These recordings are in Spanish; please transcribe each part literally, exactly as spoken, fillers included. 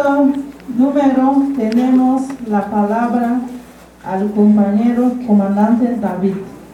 segundo número tenemos la palabra al compañero comandante David.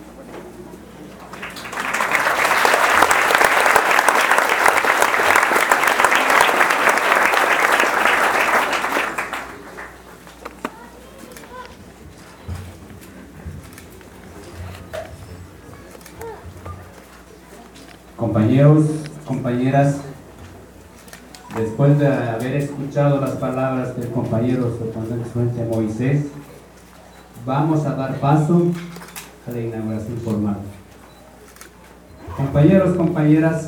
Compañeros, compañeras, después de haber escuchado las palabras del compañero subcomandante Moisés, vamos a dar paso a la inauguración formal. Compañeros, compañeras,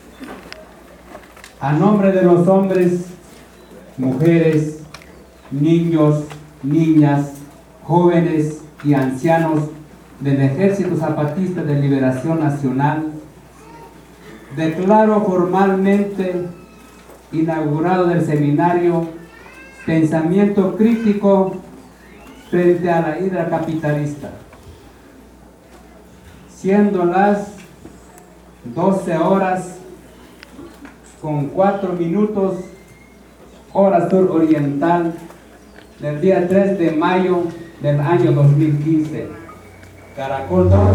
a nombre de los hombres, mujeres, niños, niñas, jóvenes y ancianos del Ejército Zapatista de Liberación Nacional, declaro formalmente inaugurado el seminario Pensamiento Crítico frente a la hidra capitalista, siendo las doce horas con cuatro minutos, hora sur oriental, del día tres de mayo del año dos mil quince. Caracol dos.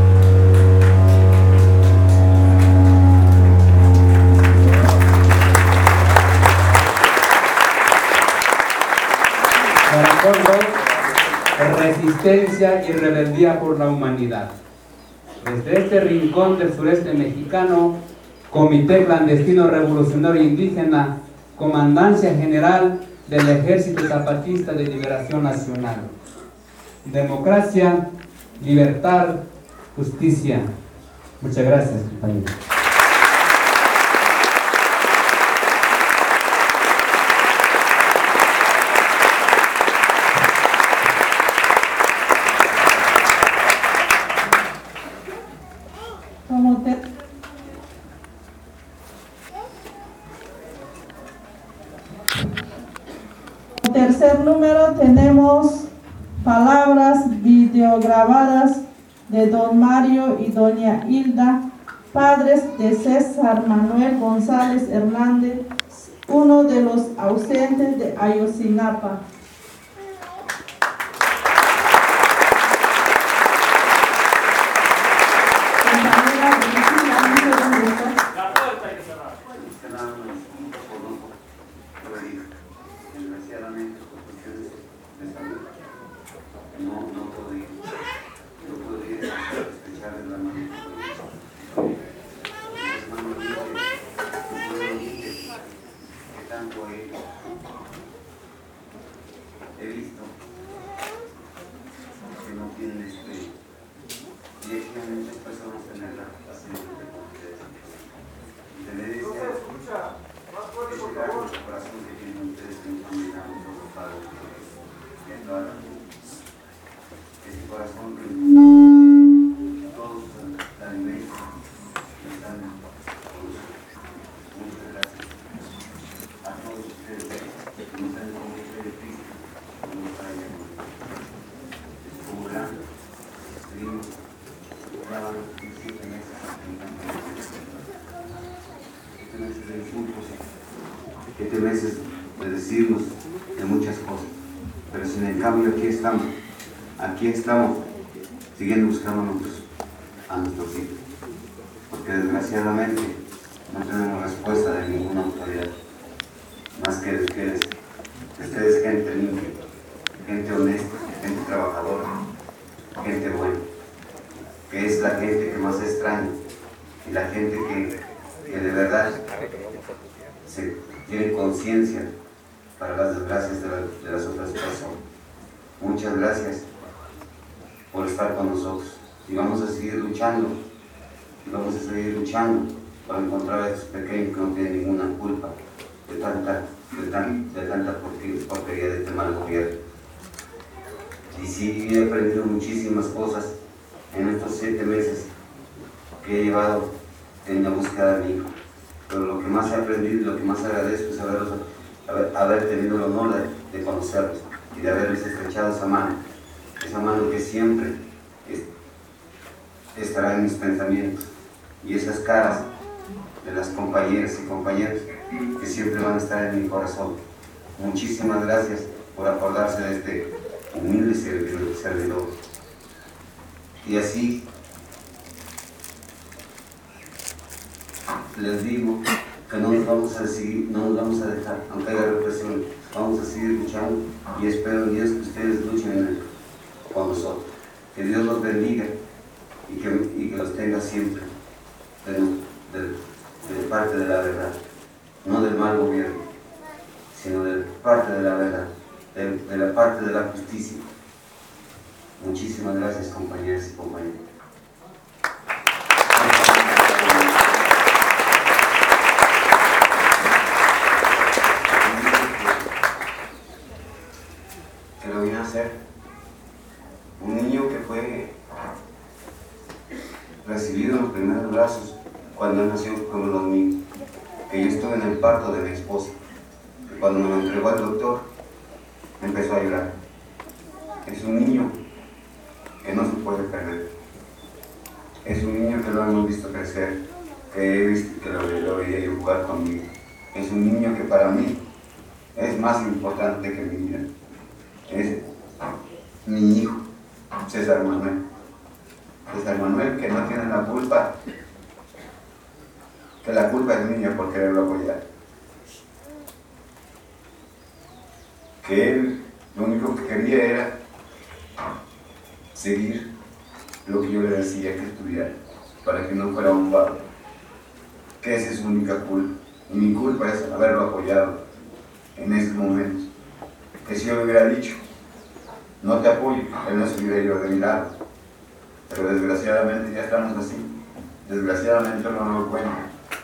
Resistencia y rebeldía por la humanidad. Desde este rincón del sureste mexicano, Comité Clandestino Revolucionario Indígena, Comandancia General del Ejército Zapatista de Liberación Nacional. Democracia, libertad, justicia. Muchas gracias, compañeros. Tercer número tenemos palabras videograbadas de don Mario y doña Hilda, padres de César Manuel González Hernández, uno de los ausentes de Ayotzinapa. He visto que no tienen este, y hay muchas personas en la paciente y tener ese, ese largo corazón que tienen ustedes que nos han llegado todos los padres y a toda la gente. Ese corazón que todos la alimentan y están con nosotros. Muchas gracias a todos ustedes que nos han conocido de Cristo. Como grande, estuvimos, llevaban siete meses siete meses de insultos, siete meses de decirnos de muchas cosas, pero sin el cambio aquí estamos, aquí estamos, siguiendo buscando a nuestros, a nuestros hijos, porque desgraciadamente no tenemos respuesta de ninguna autoridad, más que de ustedes, ustedes gente limpia, gente honesta, gente trabajadora, gente buena, que es la gente que más extraña y la gente que, que de verdad se tiene conciencia para las desgracias de, la, de las otras personas. Muchas gracias por estar con nosotros y vamos a seguir luchando y vamos a seguir luchando para encontrar a esos pequeños que no tienen ninguna culpa de tanta, de tan, de tanta porquería de este mal gobierno. Y sí, he aprendido muchísimas cosas en estos siete meses que he llevado en la búsqueda de mi hijo. Pero lo que más he aprendido y lo que más agradezco es haberlos, haber, haber tenido el honor de, de conocerlos y de haberles estrechado esa mano, esa mano que siempre es, estará en mis pensamientos, y esas caras de las compañeras y compañeros que siempre van a estar en mi corazón. muchísimas gracias por acordarse de este humilde servidor. Y así les digo que no nos vamos a seguir, no nos vamos a dejar, aunque haya represión, vamos a seguir luchando y espero en Dios que ustedes luchen con nosotros. Que Dios los bendiga y que, y que los tenga siempre de, de, de parte de la verdad, no del mal gobierno, sino de parte de la verdad, de, de la parte de la justicia. Muchísimas gracias, compañeras y compañeros. Que lo vine a hacer un niño que fue recibido en los primeros brazos cuando nació como los míos, que yo estuve en el parto de mi esposa, que cuando me lo entregó al doctor empezó a llorar. Es un niño que no se puede perder, es un niño que lo hemos visto crecer, que he visto que lo, lo veía yo jugar conmigo, es un niño que para mí es más importante que mi vida, es mi hijo, César Manuel. César Manuel, que no tiene la culpa, que la culpa es mía por quererlo apoyar. Que él lo único que quería era seguir lo que yo le decía que estudiara, para que no fuera un vago. Que esa es su única culpa. Y mi culpa es haberlo apoyado en esos momentos. Que si yo le hubiera dicho, no te apoyo, él no se hubiera ido de mi lado. Pero desgraciadamente ya estamos así. Desgraciadamente no lo doy cuenta.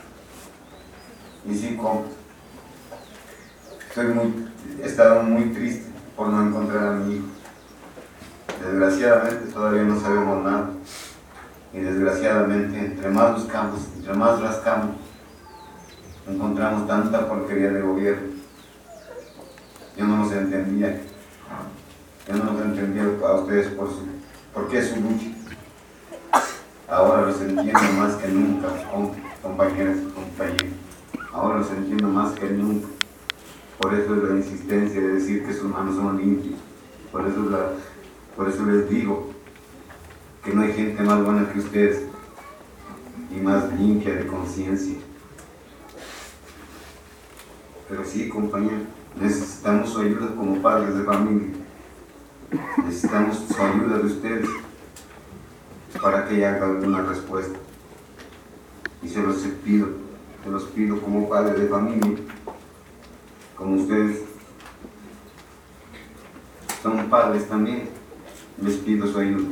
Y sí, como estoy muy, he estado muy triste por no encontrar a mi hijo. Desgraciadamente todavía no sabemos nada. Y desgraciadamente, entre más buscamos, entre más rascamos, encontramos tanta porquería de gobierno. Yo no los entendía. Yo no los entendía a ustedes por, su, por qué su lucha. Ahora los entiendo más que nunca, compañeras y compañeros. Ahora los entiendo más que nunca. Por eso es la insistencia de decir que sus manos son limpias. Por eso, la, por eso les digo que no hay gente más buena que ustedes y más limpia de conciencia. Pero sí, compañeros, necesitamos su ayuda como padres de familia. Necesitamos su ayuda de ustedes para que haga alguna respuesta. Y se los pido, se los pido como padres de familia, como ustedes son padres también, les pido su ayuda.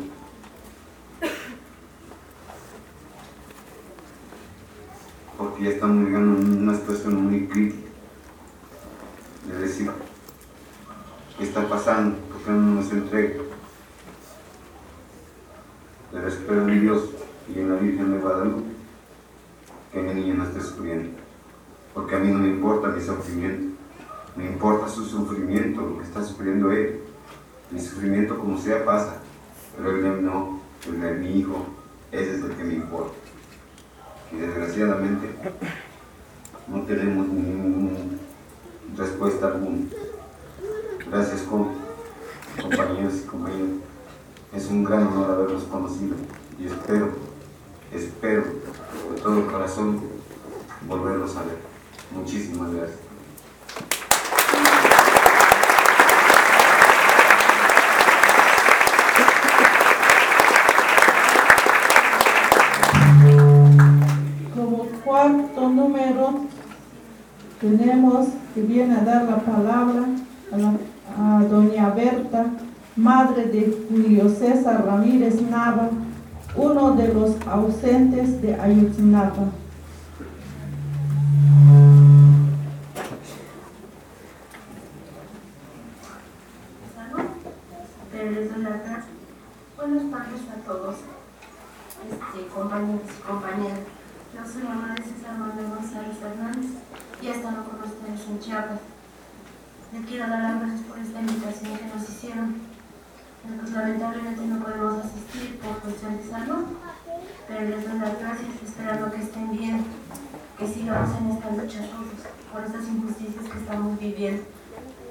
Porque ya estamos llegando a una situación muy crítica. De decir, ¿qué está pasando? ¿Por qué no nos entrega? Pero espero en Dios y en la Virgen de Guadalupe que mi niña no esté sufriendo, porque a mí no me importa mi sufrimiento, me importa su sufrimiento, lo que está sufriendo él. Mi sufrimiento como sea pasa, pero el de no, el de mi hijo, ese es el que me importa. Y desgraciadamente no tenemos ninguna respuesta alguna. Gracias, compañeros y compañeras. Es un gran honor haberlos conocido y espero, espero de todo corazón volverlos a ver. Muchísimas gracias. Como cuarto número tenemos que viene a dar la palabra a, la, a doña Berta, madre de Julio César Ramírez Nava, uno de los ausentes de Ayotzinapa. Buenas tardes a todos, este, compañeros y compañeras. Yo soy mamá de César Manuel González Hernández y he estado con ustedes en Chiapas. Les quiero dar las gracias por esta invitación que nos hicieron. Pues, lamentablemente no podemos asistir por cuestión de salud, pero les doy las gracias esperando que estén bien, que sigamos en esta lucha todos por estas injusticias que estamos viviendo.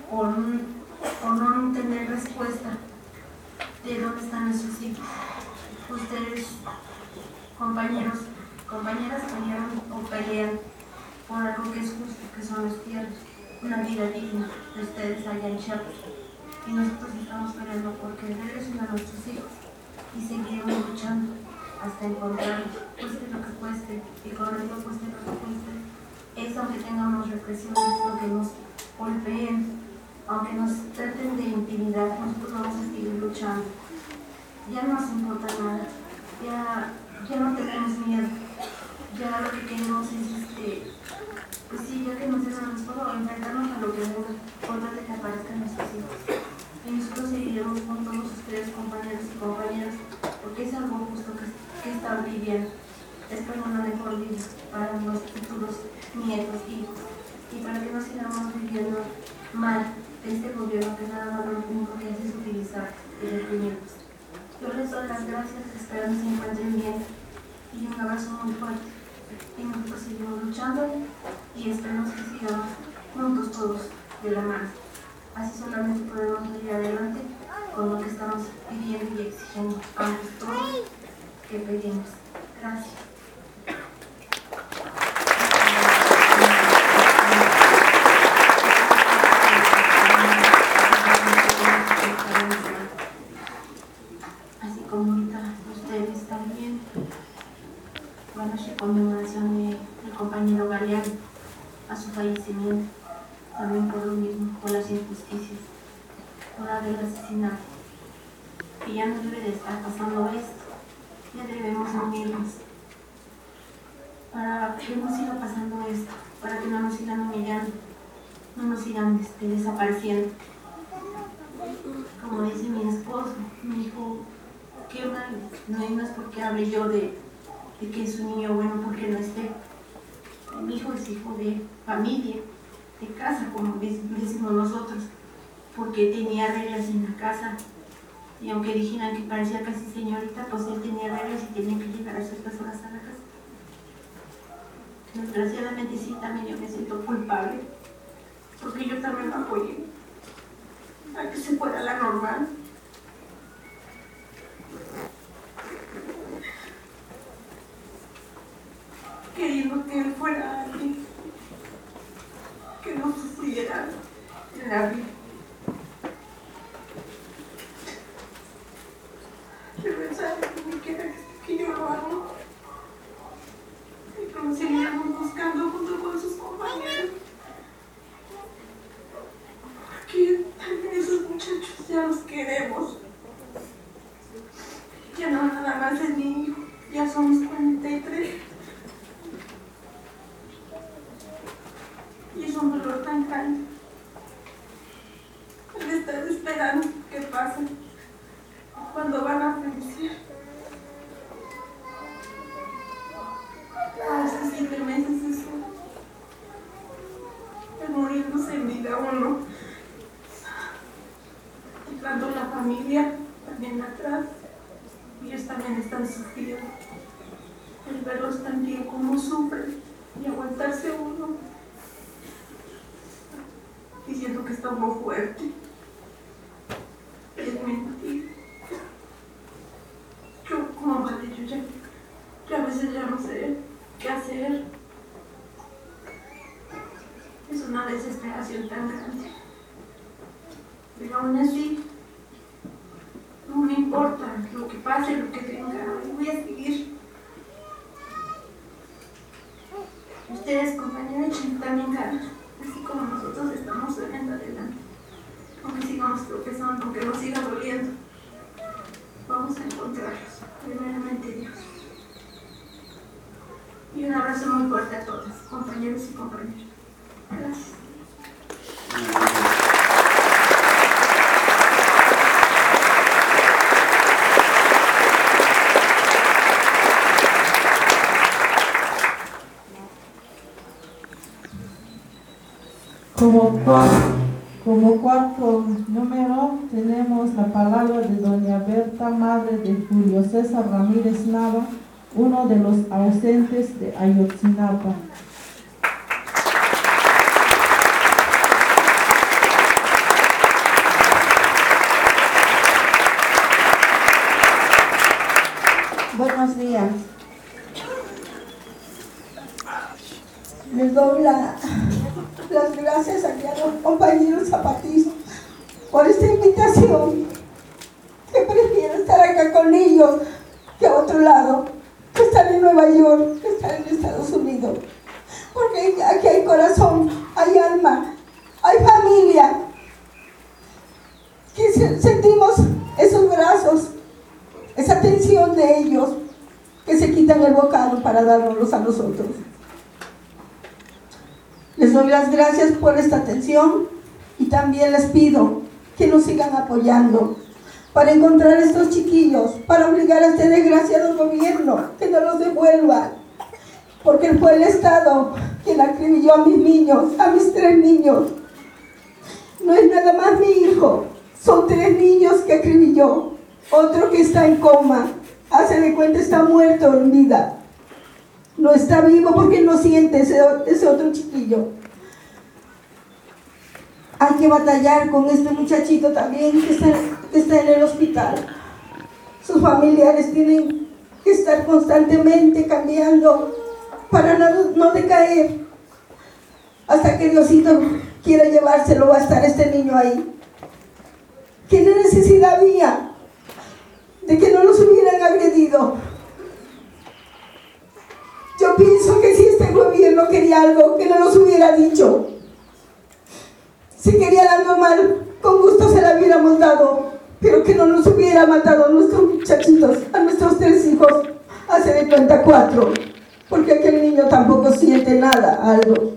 por, por no tener respuesta de dónde están nuestros hijos. Ustedes, compañeros, compañeras, pelearon o pelean por algo que es justo, que son los tierras, una vida digna de ustedes allá en Chiapas. Y nosotros estamos peleando porque regresen a nuestros hijos y seguiremos luchando hasta encontrarlos, cueste lo que cueste, y correcto cueste lo que cueste. Es aunque tengamos represiones, aunque nos golpeen, aunque nos traten de intimidar, nosotros vamos a seguir luchando. Ya no nos importa nada, ya, ya no tenemos miedo, ya lo que queremos es, este, pues sí, ya que nos den respuesta, enfrentarnos a lo que venga, por tal de que aparezcan nuestros hijos. Y nosotros seguiremos con todos ustedes, compañeros y compañeras, porque es algo justo que, que están viviendo. Espero una mejor vida para nuestros futuros nietos, hijos, y para que no sigamos viviendo mal este gobierno que nada más lo único que hace es utilizar y reprimirnos. Yo les doy las gracias, espero que se encuentren bien y un abrazo muy fuerte. Y nosotros seguimos luchando y esperamos que sigamos juntos todos de la mano. Así solamente podemos ir adelante con lo que estamos pidiendo y exigiendo a todos que pedimos. Gracias. Así como ahorita ustedes también van a hacer conmemoración de, del compañero Galeano a su fallecimiento, también por lo mismo, por las injusticias, por haber asesinado. Que ya no debe de estar pasando esto, ya debemos unirnos para que no siga pasando esto, para que no nos sigan humillando, no nos sigan este, desapareciendo. Como dice mi esposo, me dijo, qué mal, no, no es porque hable yo de, de que es un niño bueno porque no esté. Mi hijo es hijo de familia, de casa, como decimos nosotros, porque tenía reglas en la casa. Y aunque dijeran que parecía casi señorita, pues él tenía reglas y tenía que llegar a ciertas horas a la casa. Desgraciadamente sí, también yo me siento culpable, porque yo también lo apoyé a que se fuera la normal. Queriendo que él fuera alguien que no sufriera en la vida. Pero él sabe que me quiera, que yo lo amo. Y que nos seguiremos buscando junto con sus compañeros. Porque también esos muchachos ya los queremos. Ya no nada más es mi hijo, ya somos cuarenta y tres. Y es un dolor tan grande el estar esperando que pase cuando van a fallecer. A veces siete meses eso, el morirnos en vida uno, dejando la familia también atrás. Ellos también están sufriendo, el verlos también como sufren y aguantarse uno diciendo que está muy fuerte. Es mentira. Yo como madre, yo ya, yo a veces ya no sé qué hacer. Es una desesperación tan grande. Pero aún así, no me importa lo que pase, lo que venga, voy a seguir. Ustedes, compañeros, también ganan, así como nosotros estamos saliendo adelante. Aunque sigamos tropezando, aunque nos siga doliendo, vamos a encontrarlos, primeramente Dios. Y un abrazo muy fuerte a todos, compañeros y compañeras. Gracias. Como cuarto, como cuarto número tenemos la palabra de doña Berta, madre de Julio César Ramírez Nava, uno de los ausentes de Ayotzinapa. las gracias aquí a los compañeros zapatistas por esta invitación, que prefiero estar acá con ellos que a otro lado, que estar en Nueva York, que estar en Estados Unidos, porque aquí hay corazón, hay alma, hay familia, que sentimos esos brazos, esa atención de ellos, que se quitan el bocado para darnos a nosotros. Les doy las gracias por esta atención y también les pido que nos sigan apoyando para encontrar a estos chiquillos, para obligar a este desgraciado gobierno que no los devuelva, porque fue el Estado quien acribilló a mis niños, a mis tres niños. No es nada más mi hijo, son tres niños que acribilló, otro que está en coma, hace de cuenta está muerto en vida. No está vivo porque no siente ese, ese otro chiquillo. Hay que batallar con este muchachito también que está, que está en el hospital. Sus familiares tienen que estar constantemente cambiando para no, no decaer. Hasta que Diosito quiera llevárselo, va a estar este niño ahí. ¿Qué necesidad había de que no los hubieran agredido? Yo pienso que si este gobierno quería algo, que no nos hubiera dicho. Si querían algo mal, con gusto se la hubiéramos dado, pero que no nos hubiera matado a nuestros muchachitos, a nuestros tres hijos, hace de cuenta cuatro, porque aquel niño tampoco siente nada, algo.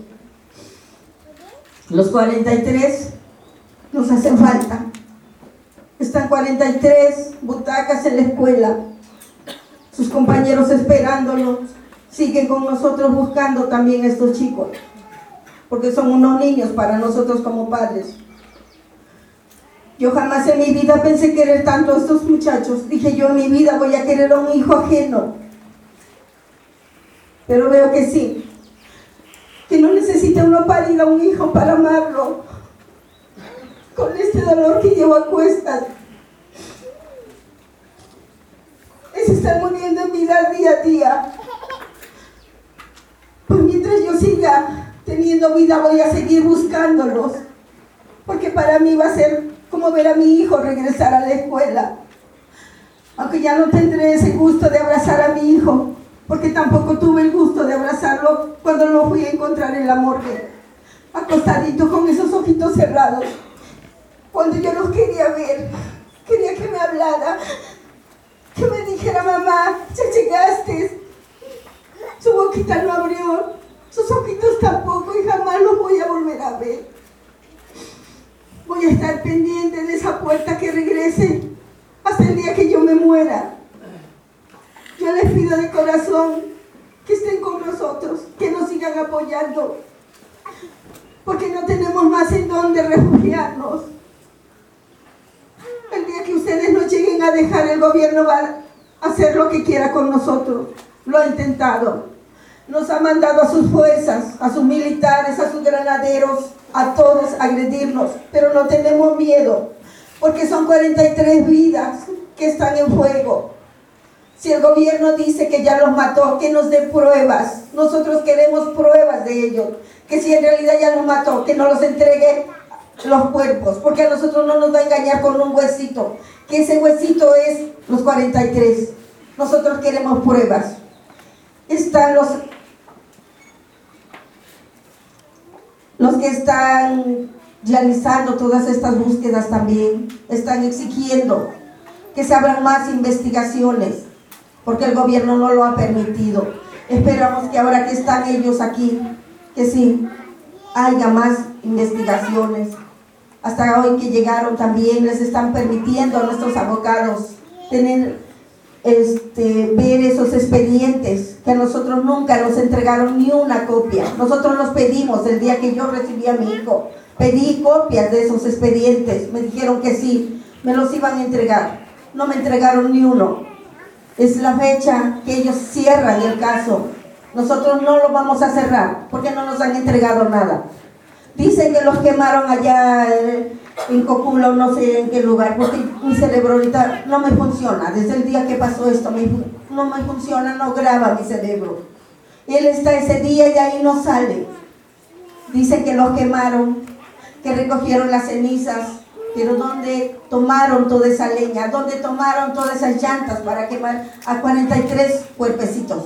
Los cuarenta y tres nos hacen falta. Están cuarenta y tres butacas en la escuela, sus compañeros esperándolos. Siguen con nosotros buscando también a estos chicos, porque son unos niños para nosotros como padres. Yo jamás en mi vida pensé querer tanto a estos muchachos. Dije, yo en mi vida voy a querer a un hijo ajeno. Pero veo que sí, que no necesita uno parir a un hijo para amarlo. Con este dolor que llevo a cuestas, es estar muriendo en vida día a día. Pues mientras yo siga teniendo vida voy a seguir buscándolos, porque para mí va a ser como ver a mi hijo regresar a la escuela, aunque ya no tendré ese gusto de abrazar a mi hijo, porque tampoco tuve el gusto de abrazarlo cuando lo fui a encontrar en la morgue, acostadito con esos ojitos cerrados. Cuando yo los quería ver, quería que me hablara, que me dijera, mamá, ya llegaste. Su boquita no abrió, sus ojitos tampoco, y jamás los voy a volver a ver. Voy a estar pendiente de esa puerta que regrese hasta el día que yo me muera. Yo les pido de corazón que estén con nosotros, que nos sigan apoyando, porque no tenemos más en dónde refugiarnos. El día que ustedes nos lleguen a dejar, el gobierno va a hacer lo que quiera con nosotros. Lo ha intentado. Nos ha mandado a sus fuerzas, a sus militares, a sus granaderos, a todos a agredirnos, pero no tenemos miedo, porque son cuarenta y tres vidas que están en juego. Si el gobierno dice que ya los mató, que nos dé pruebas. Nosotros queremos pruebas de ellos, que si en realidad ya los mató, que nos los entregue los cuerpos, porque a nosotros no nos va a engañar con un huesito, que ese huesito es los cuarenta y tres. Nosotros queremos pruebas. Están los, los que están realizando todas estas búsquedas también, están exigiendo que se abran más investigaciones, porque el gobierno no lo ha permitido. Esperamos que ahora que están ellos aquí, que sí, haya más investigaciones. Hasta hoy que llegaron también les están permitiendo a nuestros abogados tener, este, ver esos expedientes que a nosotros nunca nos entregaron ni una copia. Nosotros los pedimos el día que yo recibí a mi hijo, pedí copias de esos expedientes, me dijeron que sí, me los iban a entregar, no me entregaron ni uno. Es la fecha que ellos cierran el caso. Nosotros no lo vamos a cerrar porque no nos han entregado nada. Dicen que los quemaron allá en Coculo, no sé en qué lugar, porque mi cerebro ahorita no me funciona. Desde el día que pasó esto me, no me funciona, no graba mi cerebro. Él está ese día y de ahí no sale. Dice que los quemaron, que recogieron las cenizas, pero ¿dónde tomaron toda esa leña? ¿Dónde tomaron todas esas llantas para quemar a cuarenta y tres cuerpecitos?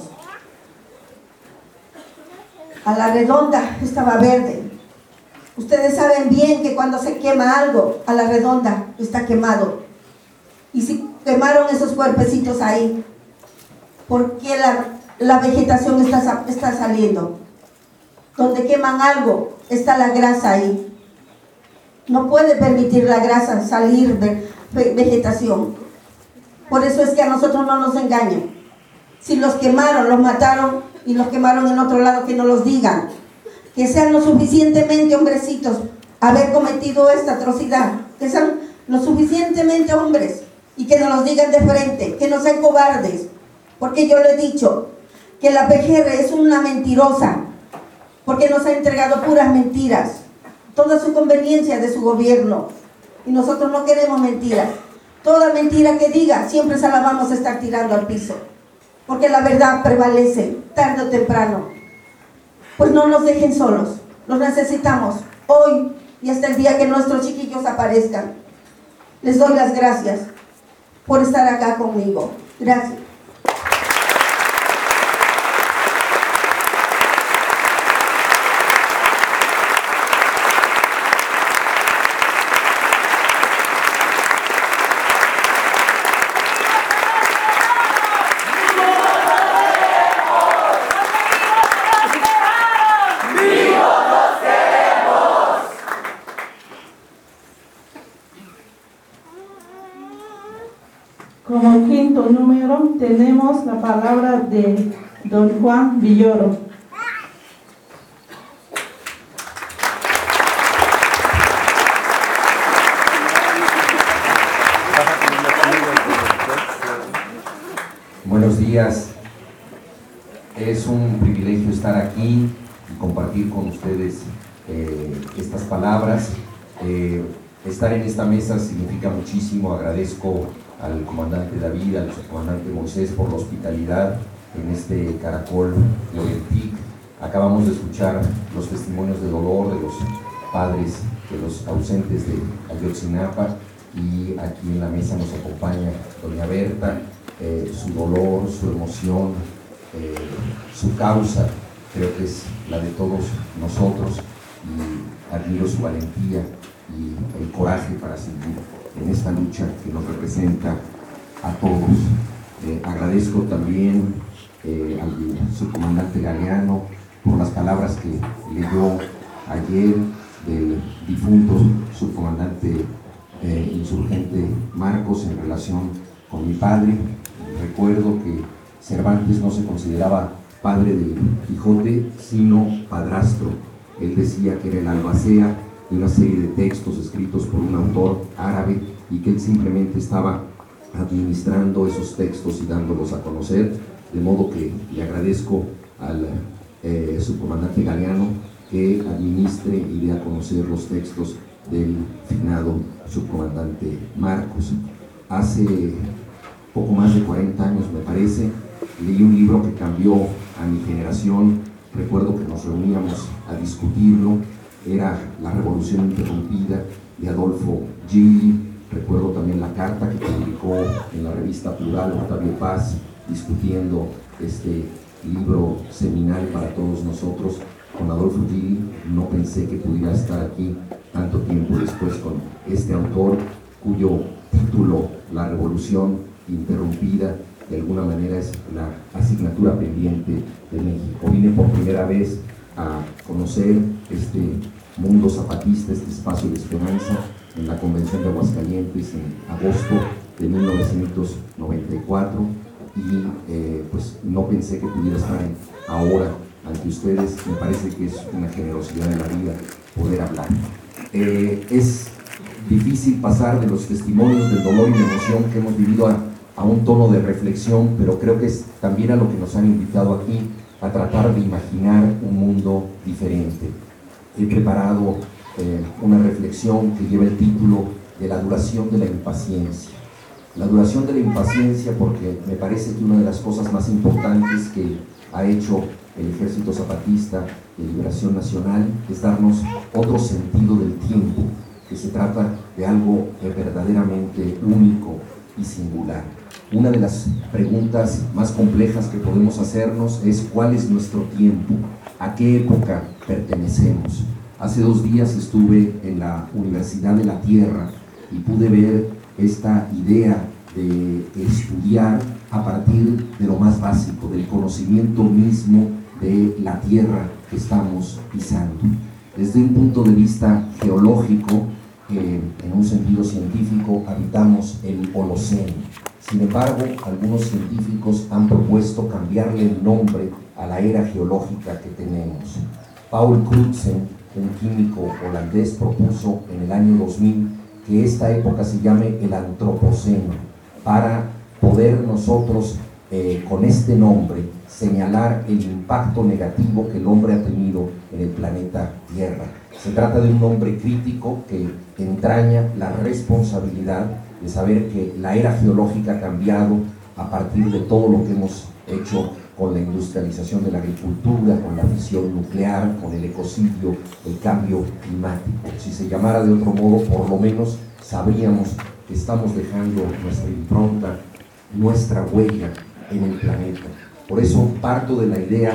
A la redonda estaba verde. Ustedes saben bien que cuando se quema algo, a la redonda está quemado. Y si quemaron esos cuerpecitos ahí, ¿por qué la, la vegetación está, está saliendo? Donde queman algo, está la grasa ahí. No puede permitir la grasa salir de vegetación. Por eso es que a nosotros no nos engañan. Si los quemaron, los mataron y los quemaron en otro lado, que no los digan. Que sean lo suficientemente hombrecitos haber cometido esta atrocidad. Que sean lo suficientemente hombres y que nos los digan de frente, que no sean cobardes. Porque yo le he dicho que la P G R es una mentirosa, porque nos ha entregado puras mentiras, toda su conveniencia de su gobierno, y nosotros no queremos mentiras. Toda mentira que diga, siempre se la vamos a estar tirando al piso, porque la verdad prevalece, tarde o temprano. Pues no nos dejen solos, los necesitamos, hoy y hasta el día que nuestros chiquillos aparezcan. Les doy las gracias por estar acá conmigo. Gracias. Como quinto número tenemos la palabra de don Juan Villoro. Buenos días. Es un privilegio estar aquí y compartir con ustedes eh, estas palabras. Eh, estar en esta mesa significa muchísimo. Agradezco al comandante David, al subcomandante Moisés por la hospitalidad en este Caracol de Oyentic. Acabamos de escuchar los testimonios de dolor de los padres de los ausentes de Ayotzinapa, y aquí en la mesa nos acompaña doña Berta. Eh, su dolor, su emoción, eh, su causa, creo que es la de todos nosotros, y admiro su valentía y el coraje para seguir en esta lucha que nos representa a todos. Eh, agradezco también eh, al subcomandante Galeano por las palabras que leyó ayer del difunto subcomandante eh, insurgente Marcos en relación con mi padre. Recuerdo que Cervantes no se consideraba padre del Quijote, sino padrastro. Él decía que era el albacea de una serie de textos escritos por un autor árabe, y que él simplemente estaba administrando esos textos y dándolos a conocer, de modo que le agradezco al eh, subcomandante Galeano que administre y dé a conocer los textos del finado subcomandante Marcos. Hace poco más de cuarenta años, me parece, leí un libro que cambió a mi generación. Recuerdo que nos reuníamos a discutirlo. Era La Revolución Interrumpida, de Adolfo Gili. Recuerdo también la carta que publicó en la revista Plural Octavio Paz, discutiendo este libro seminal para todos nosotros con Adolfo Gili. No pensé que pudiera estar aquí tanto tiempo después con este autor, cuyo título, La Revolución Interrumpida, de alguna manera es la asignatura pendiente de México. Vine por primera vez a conocer este mundo zapatista, este espacio de esperanza, en la Convención de Aguascalientes en agosto de mil novecientos noventa y cuatro, y eh, pues no pensé que pudiera estar en, ahora ante ustedes. Me parece que es una generosidad de la vida poder hablar. Eh, es difícil pasar de los testimonios del dolor y la emoción que hemos vivido a, a un tono de reflexión, pero creo que es también a lo que nos han invitado aquí, a tratar de imaginar un mundo diferente. He preparado eh, una reflexión que lleva el título de La duración de la impaciencia. La duración de la impaciencia, porque me parece que una de las cosas más importantes que ha hecho el Ejército Zapatista de Liberación Nacional es darnos otro sentido del tiempo, que se trata de algo verdaderamente único y singular. Una de las preguntas más complejas que podemos hacernos es ¿cuál es nuestro tiempo? ¿A qué época pertenecemos? Hace dos días estuve en la Universidad de la Tierra y pude ver esta idea de estudiar a partir de lo más básico, del conocimiento mismo de la tierra que estamos pisando. Desde un punto de vista geológico, eh, en un sentido científico, habitamos el Holoceno. Sin embargo, algunos científicos han propuesto cambiarle el nombre a la era geológica que tenemos. Paul Crutzen, un químico holandés, propuso en el año dos mil que esta época se llame el Antropoceno, para poder nosotros eh, con este nombre señalar el impacto negativo que el hombre ha tenido en el planeta Tierra. Se trata de un nombre crítico que entraña la responsabilidad de saber que la era geológica ha cambiado a partir de todo lo que hemos hecho con la industrialización de la agricultura, con la fisión nuclear, con el ecocidio, el cambio climático. Si se llamara de otro modo, por lo menos sabríamos que estamos dejando nuestra impronta, nuestra huella en el planeta. Por eso parto de la idea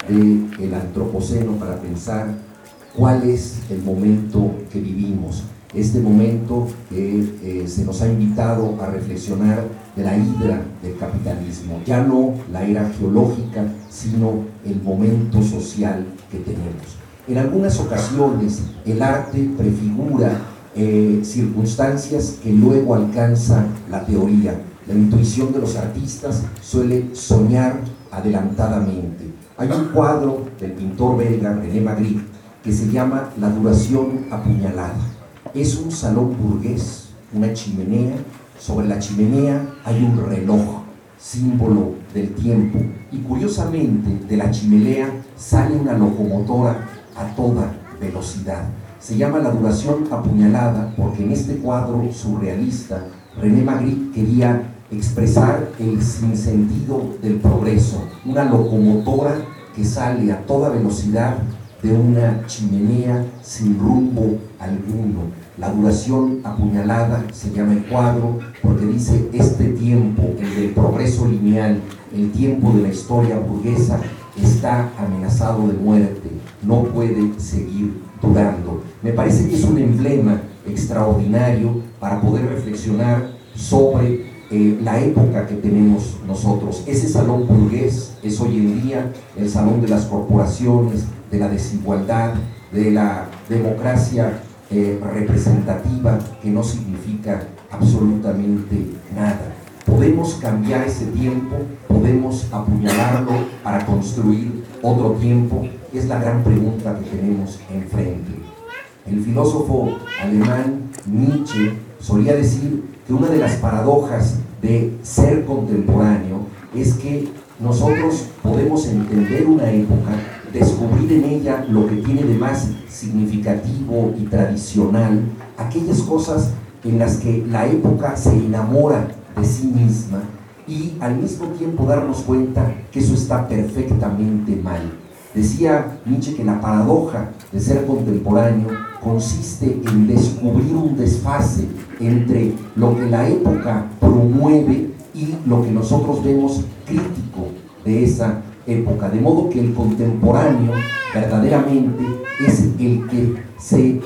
del Antropoceno para pensar cuál es el momento que vivimos. Este momento que eh, se nos ha invitado a reflexionar de la hidra del capitalismo, ya no la era geológica, sino el momento social que tenemos. En algunas ocasiones el arte prefigura eh, circunstancias que luego alcanza la teoría. La intuición de los artistas suele soñar adelantadamente. Hay un cuadro del pintor belga René Magritte que se llama La duración apuñalada. Es un salón burgués, una chimenea. Sobre la chimenea hay un reloj, símbolo del tiempo, y curiosamente de la chimenea sale una locomotora a toda velocidad. Se llama La duración apuñalada porque en este cuadro surrealista René Magritte quería expresar el sinsentido del progreso, una locomotora que sale a toda velocidad de una chimenea sin rumbo alguno. La duración apuñalada se llama el cuadro porque dice este tiempo, el del progreso lineal, el tiempo de la historia burguesa, está amenazado de muerte, no puede seguir durando. Me parece que es un emblema extraordinario para poder reflexionar sobre eh, la época que tenemos nosotros. Ese salón burgués es hoy en día el salón de las corporaciones, de la desigualdad, de la democracia eh, representativa, que no significa absolutamente nada. Podemos cambiar ese tiempo, podemos apuñalarlo para construir otro tiempo. Es la gran pregunta que tenemos enfrente. El filósofo alemán Nietzsche solía decir que una de las paradojas de ser contemporáneo es que nosotros podemos entender una época, descubrir en ella lo que tiene de más significativo y tradicional, aquellas cosas en las que la época se enamora de sí misma, y al mismo tiempo darnos cuenta que eso está perfectamente mal. Decía Nietzsche que la paradoja de ser contemporáneo consiste en descubrir un desfase entre lo que la época promueve y lo que nosotros vemos crítico de esa época, de modo que el contemporáneo verdaderamente es el que se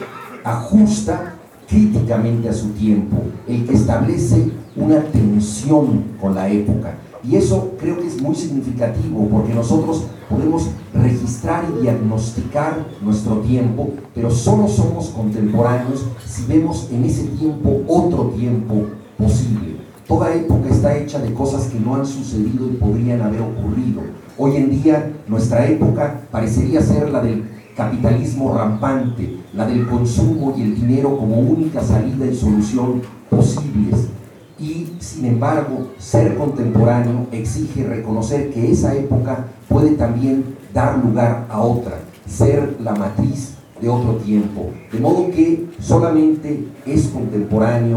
ajusta críticamente a su tiempo, el que establece una tensión con la época. Y eso creo que es muy significativo porque nosotros podemos registrar y diagnosticar nuestro tiempo, pero solo somos contemporáneos si vemos en ese tiempo otro tiempo posible. Toda época está hecha de cosas que no han sucedido y podrían haber ocurrido. Hoy en día nuestra época parecería ser la del capitalismo rampante, la del consumo y el dinero como única salida y solución posibles. Y sin embargo, ser contemporáneo exige reconocer que esa época puede también dar lugar a otra, ser la matriz de otro tiempo. De modo que solamente es contemporáneo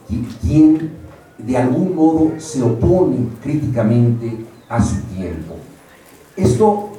quien de algún modo se opone críticamente a su tiempo. Esto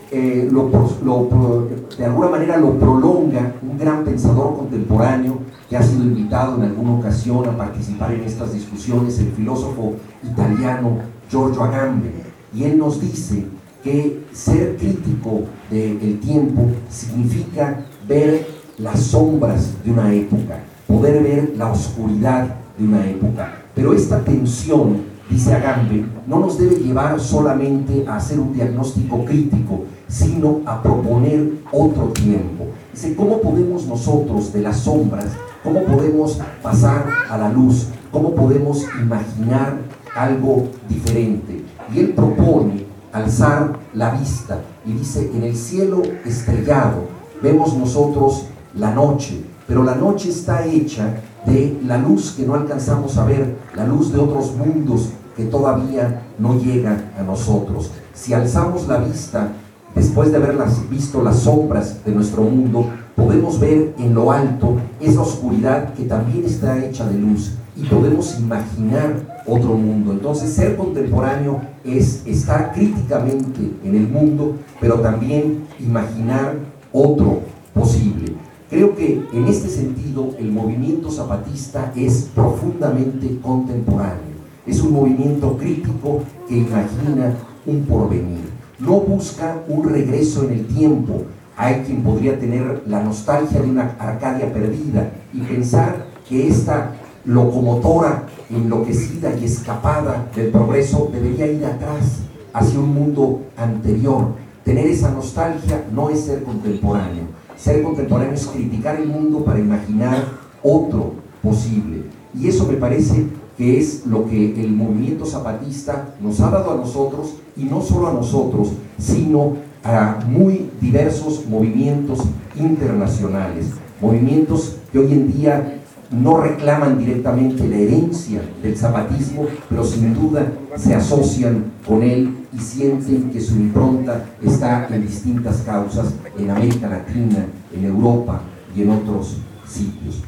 eh, lo, lo, de alguna manera lo prolonga un gran pensador contemporáneo que ha sido invitado en alguna ocasión a participar en estas discusiones, el filósofo italiano Giorgio Agamben, y él nos dice que ser crítico del tiempo significa ver las sombras de una época, poder ver la oscuridad de una época, pero esta tensión, dice Agamben, no nos debe llevar solamente a hacer un diagnóstico crítico, sino a proponer otro tiempo. Dice, ¿cómo podemos nosotros de las sombras, cómo podemos pasar a la luz, cómo podemos imaginar algo diferente? Y él propone alzar la vista y dice, en el cielo estrellado vemos nosotros la noche, pero la noche está hecha de la luz que no alcanzamos a ver, la luz de otros mundos que todavía no llegan a nosotros. Si alzamos la vista, después de haber visto las sombras de nuestro mundo, podemos ver en lo alto esa oscuridad que también está hecha de luz y podemos imaginar otro mundo. Entonces, ser contemporáneo es estar críticamente en el mundo, pero también imaginar otro posible. Creo que en este sentido el movimiento zapatista es profundamente contemporáneo. Es un movimiento crítico que imagina un porvenir. No busca un regreso en el tiempo. Hay quien podría tener la nostalgia de una Arcadia perdida y pensar que esta locomotora enloquecida y escapada del progreso debería ir atrás, hacia un mundo anterior. Tener esa nostalgia no es ser contemporáneo. Ser contemporáneo es criticar el mundo para imaginar otro posible. Y eso me parece que es lo que el movimiento zapatista nos ha dado a nosotros, y no solo a nosotros, sino a muy diversos movimientos internacionales, movimientos que hoy en día no reclaman directamente la herencia del zapatismo, pero sin duda se asocian con él y sienten que su impronta está en distintas causas en América Latina, en Europa y en otros sitios.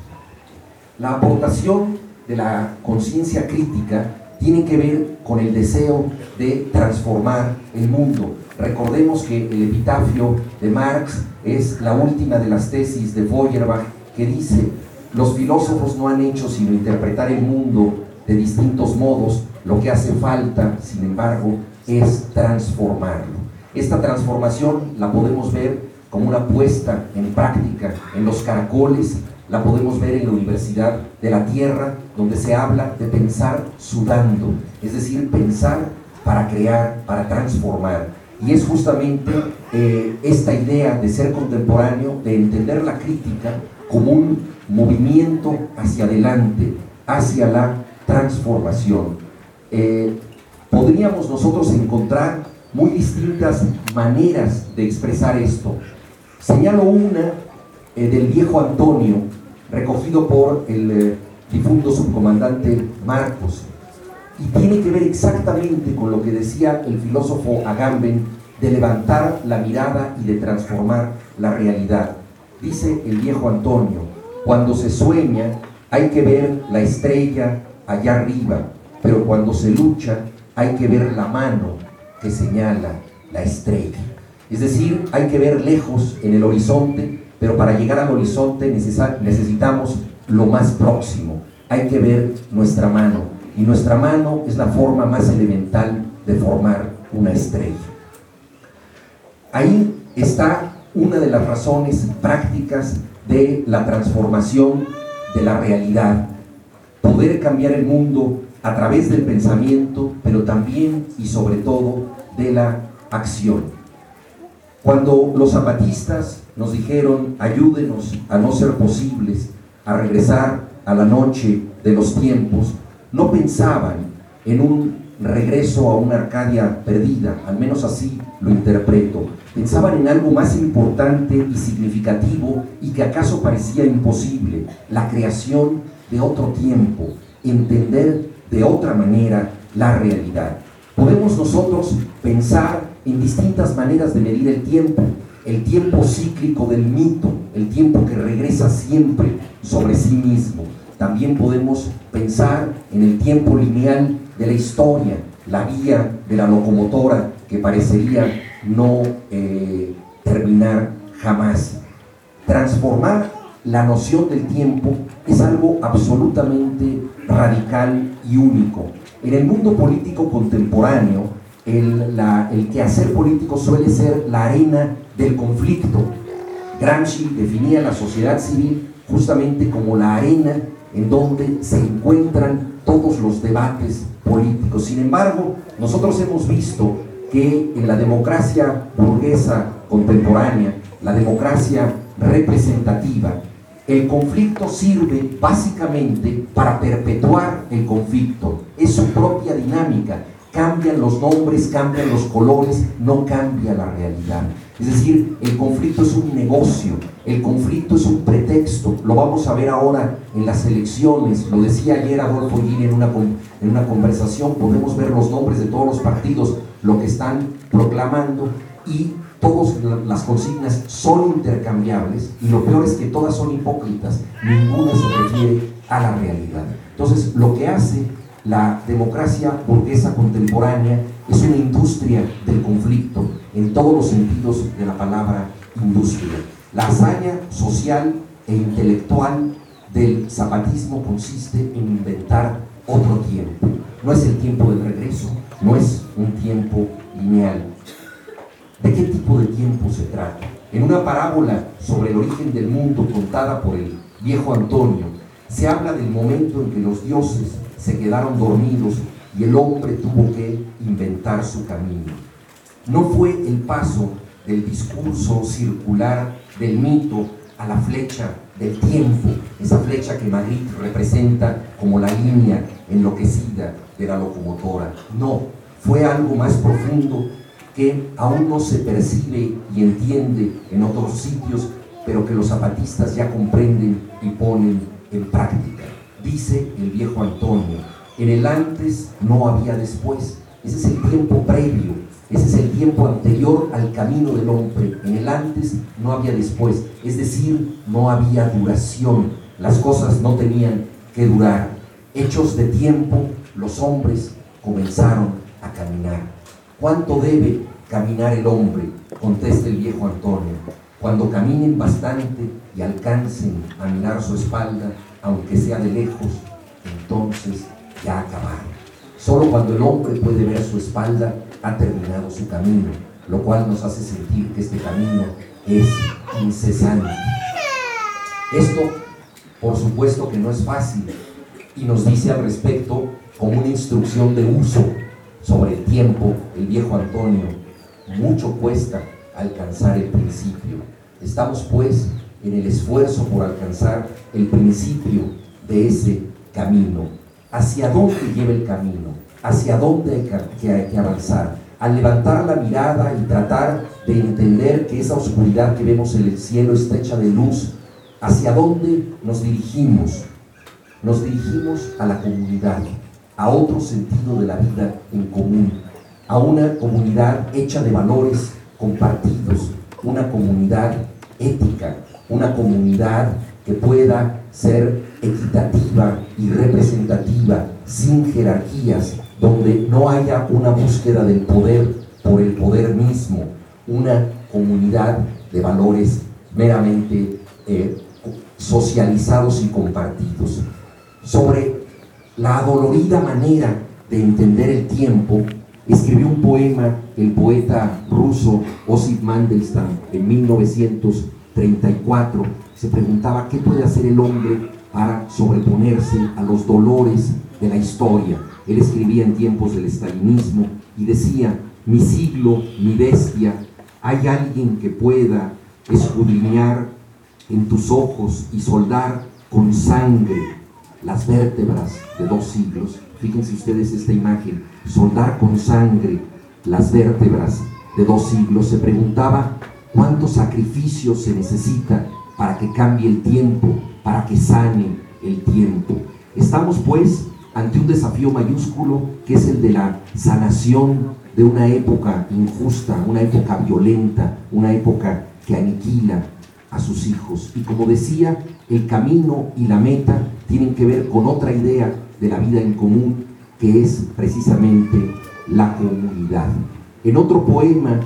La aportación de la conciencia crítica tiene que ver con el deseo de transformar el mundo. Recordemos que el epitafio de Marx es la última de las tesis de Feuerbach, que dice: los filósofos no han hecho sino interpretar el mundo de distintos modos, lo que hace falta, sin embargo, es transformarlo. Esta transformación la podemos ver como una puesta en práctica en los caracoles, la podemos ver en la Universidad de la Tierra, donde se habla de pensar sudando, es decir, pensar para crear, para transformar. Y es justamente eh, esta idea de ser contemporáneo, de entender la crítica como un movimiento hacia adelante, hacia la transformación. Eh, podríamos nosotros encontrar muy distintas maneras de expresar esto. Señalo una eh, del viejo Antonio, recogido por el eh, difunto subcomandante Marcos, y tiene que ver exactamente con lo que decía el filósofo Agamben, de levantar la mirada y de transformar la realidad. Dice el viejo Antonio: cuando se sueña hay que ver la estrella allá arriba, pero cuando se lucha hay que ver la mano que señala la estrella. Es decir, hay que ver lejos en el horizonte, pero para llegar al horizonte necesitamos lo más próximo. Hay que ver nuestra mano, y nuestra mano es la forma más elemental de formar una estrella. Ahí está una de las razones prácticas de la transformación de la realidad. Poder cambiar el mundo a través del pensamiento, pero también y sobre todo de la acción. Cuando los zapatistas nos dijeron: ayúdenos a no ser posibles, a regresar a la noche de los tiempos, no pensaban en un regreso a una Arcadia perdida, al menos así lo interpreto. Pensaban en algo más importante y significativo, y que acaso parecía imposible: la creación de otro tiempo, entender de otra manera la realidad. Podemos nosotros pensar en distintas maneras de medir el tiempo: el tiempo cíclico del mito, el tiempo que regresa siempre sobre sí mismo. También podemos pensar en el tiempo lineal de la historia, la vía de la locomotora que parecería no eh, terminar jamás. Transformar la noción del tiempo es algo absolutamente radical y único. En el mundo político contemporáneo, el, la, el quehacer político suele ser la arena del conflicto. Gramsci definía la sociedad civil justamente como la arena en donde se encuentran todos los debates políticos. Sin embargo, nosotros hemos visto que en la democracia burguesa contemporánea, la democracia representativa, el conflicto sirve básicamente para perpetuar el conflicto. Es su propia dinámica. Cambian los nombres, cambian los colores, no cambia la realidad. Es decir, el conflicto es un negocio, el conflicto es un pretexto. Lo vamos a ver ahora en las elecciones. Lo decía ayer Adolfo Gili en una, en una conversación. Podemos ver los nombres de todos los partidos, lo que están proclamando, y todas las consignas son intercambiables, y lo peor es que todas son hipócritas, ninguna se refiere a la realidad. Entonces, lo que hace la democracia burguesa contemporánea es una industria del conflicto, en todos los sentidos de la palabra industria. La hazaña social e intelectual del zapatismo consiste en inventar otro tiempo. No es el tiempo del regreso, no es un tiempo lineal. ¿De qué tipo de tiempo se trata? En una parábola sobre el origen del mundo contada por el viejo Antonio, se habla del momento en que los dioses se quedaron dormidos y el hombre tuvo que inventar su camino. No fue el paso del discurso circular del mito a la flecha del tiempo, esa flecha que Magritte representa como la línea enloquecida de la locomotora. No, fue algo más profundo que aún no se percibe y entiende en otros sitios, pero que los zapatistas ya comprenden y ponen en práctica. Dice el viejo Antonio, en el antes no había después. Ese es el tiempo previo, ese es el tiempo anterior al camino del hombre. En el antes no había después, es decir, no había duración. Las cosas no tenían que durar. Hechos de tiempo, los hombres comenzaron a caminar. ¿Cuánto debe caminar el hombre? Contesta el viejo Antonio. Cuando caminen bastante y alcancen a mirar su espalda, aunque sea de lejos, entonces ya acabaron. Solo cuando el hombre puede ver su espalda, ha terminado su camino, lo cual nos hace sentir que este camino es incesante. Esto, por supuesto que no es fácil, y nos dice al respecto, como una instrucción de uso sobre el tiempo, el viejo Antonio: mucho cuesta alcanzar el principio. Estamos pues en el esfuerzo por alcanzar el principio de ese camino. ¿Hacia dónde lleva el camino? ¿Hacia dónde hay que, hay que avanzar? Al levantar la mirada y tratar de entender que esa oscuridad que vemos en el cielo está hecha de luz, ¿hacia dónde nos dirigimos? Nos dirigimos a la comunidad, a otro sentido de la vida en común, a una comunidad hecha de valores compartidos, una comunidad ética, una comunidad que pueda ser equitativa y representativa, sin jerarquías, donde no haya una búsqueda del poder por el poder mismo, una comunidad de valores meramente eh, socializados y compartidos. Sobre la adolorida manera de entender el tiempo, escribió un poema el poeta ruso Osip Mandelstam en mil novecientos treinta y cuatro. Se preguntaba qué puede hacer el hombre para sobreponerse a los dolores de la historia. Él escribía en tiempos del estalinismo y decía: mi siglo, mi bestia, ¿hay alguien que pueda escudriñar en tus ojos y soldar con sangre las vértebras de dos siglos? Fíjense ustedes esta imagen, soldar con sangre las vértebras de dos siglos. Se preguntaba cuántos sacrificios se necesita para que cambie el tiempo, para que sane el tiempo. Estamos pues ante un desafío mayúsculo, que es el de la sanación de una época injusta, una época violenta, una época que aniquila a sus hijos. Y como decía, el camino y la meta tienen que ver con otra idea de la vida en común, que es precisamente la comunidad. En otro poema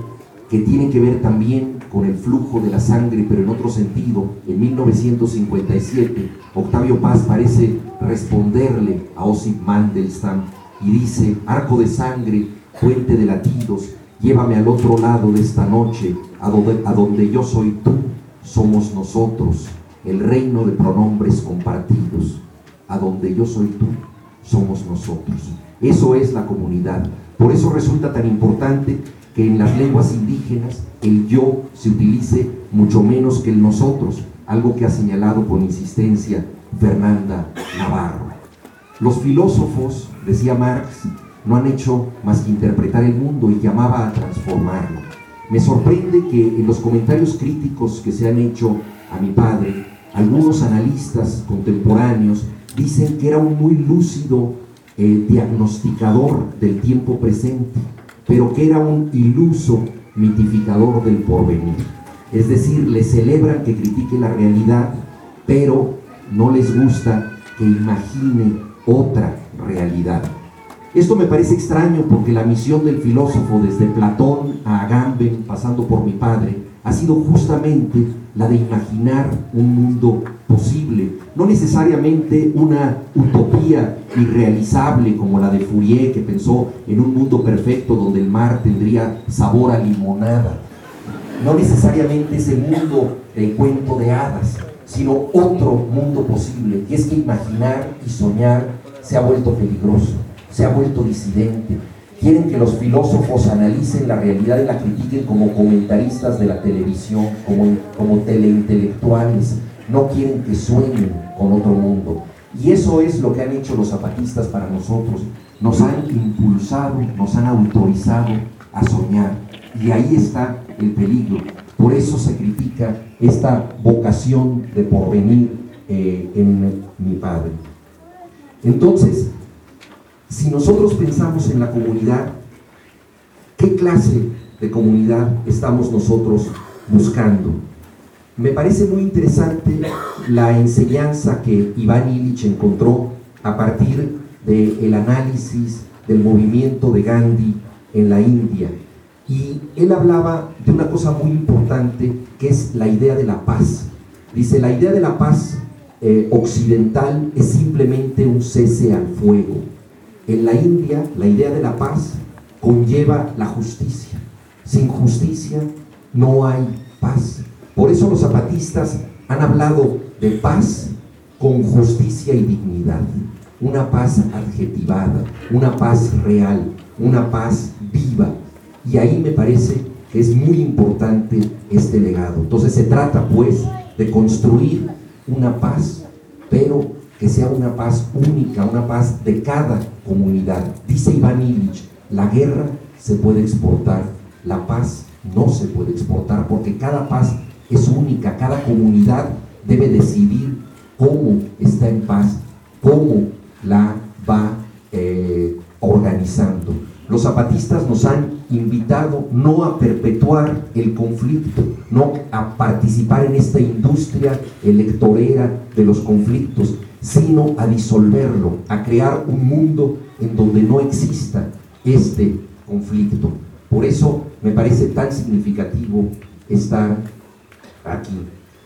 que tiene que ver también con el flujo de la sangre, pero en otro sentido. En mil novecientos cincuenta y siete, Octavio Paz parece responderle a Osip Mandelstam y dice: arco de sangre, fuente de latidos, llévame al otro lado de esta noche, a donde, a donde yo soy tú, somos nosotros, el reino de pronombres compartidos. A donde yo soy tú, somos nosotros. Eso es la comunidad. Por eso resulta tan importante que en las lenguas indígenas el yo se utilice mucho menos que el nosotros, algo que ha señalado con insistencia Fernanda Navarro. Los filósofos, decía Marx, no han hecho más que interpretar el mundo y llamaba a transformarlo. Me sorprende que en los comentarios críticos que se han hecho a mi padre, algunos analistas contemporáneos dicen que era un muy lúcido eh, diagnosticador del tiempo presente, pero que era un iluso mitificador del porvenir. Es decir, le celebran que critique la realidad, pero no les gusta que imagine otra realidad. Esto me parece extraño porque la misión del filósofo, desde Platón a Agamben, pasando por mi padre, ha sido justamente la de imaginar un mundo posible, no necesariamente una utopía irrealizable como la de Fourier, que pensó en un mundo perfecto donde el mar tendría sabor a limonada, no necesariamente ese mundo del cuento de hadas, sino otro mundo posible. Y es que imaginar y soñar se ha vuelto peligroso, se ha vuelto disidente. Quieren que los filósofos analicen la realidad y la critiquen como comentaristas de la televisión, como, como teleintelectuales. No quieren que sueñen con otro mundo. Y eso es lo que han hecho los zapatistas para nosotros. Nos han impulsado, nos han autorizado a soñar. Y ahí está el peligro. Por eso se critica esta vocación de porvenir eh, en mi padre. Entonces, si nosotros pensamos en la comunidad, ¿qué clase de comunidad estamos nosotros buscando? Me parece muy interesante la enseñanza que Iván Illich encontró a partir del análisis del movimiento de Gandhi en la India. Y él hablaba de una cosa muy importante, que es la idea de la paz. Dice, la idea de la paz eh, occidental es simplemente un cese al fuego. En la India, la idea de la paz conlleva la justicia. Sin justicia no hay paz. Por eso los zapatistas han hablado de paz con justicia y dignidad. Una paz adjetivada, una paz real, una paz viva. Y ahí me parece que es muy importante este legado. Entonces se trata pues de construir una paz, pero que sea una paz única, una paz de cada comunidad. Dice Iván Illich, la guerra se puede exportar, la paz no se puede exportar, porque cada paz es única, cada comunidad debe decidir cómo está en paz, cómo la va eh, organizando. Los zapatistas nos han invitado no a perpetuar el conflicto, no a participar en esta industria electorera de los conflictos, sino a disolverlo, a crear un mundo en donde no exista este conflicto. Por eso me parece tan significativo estar aquí.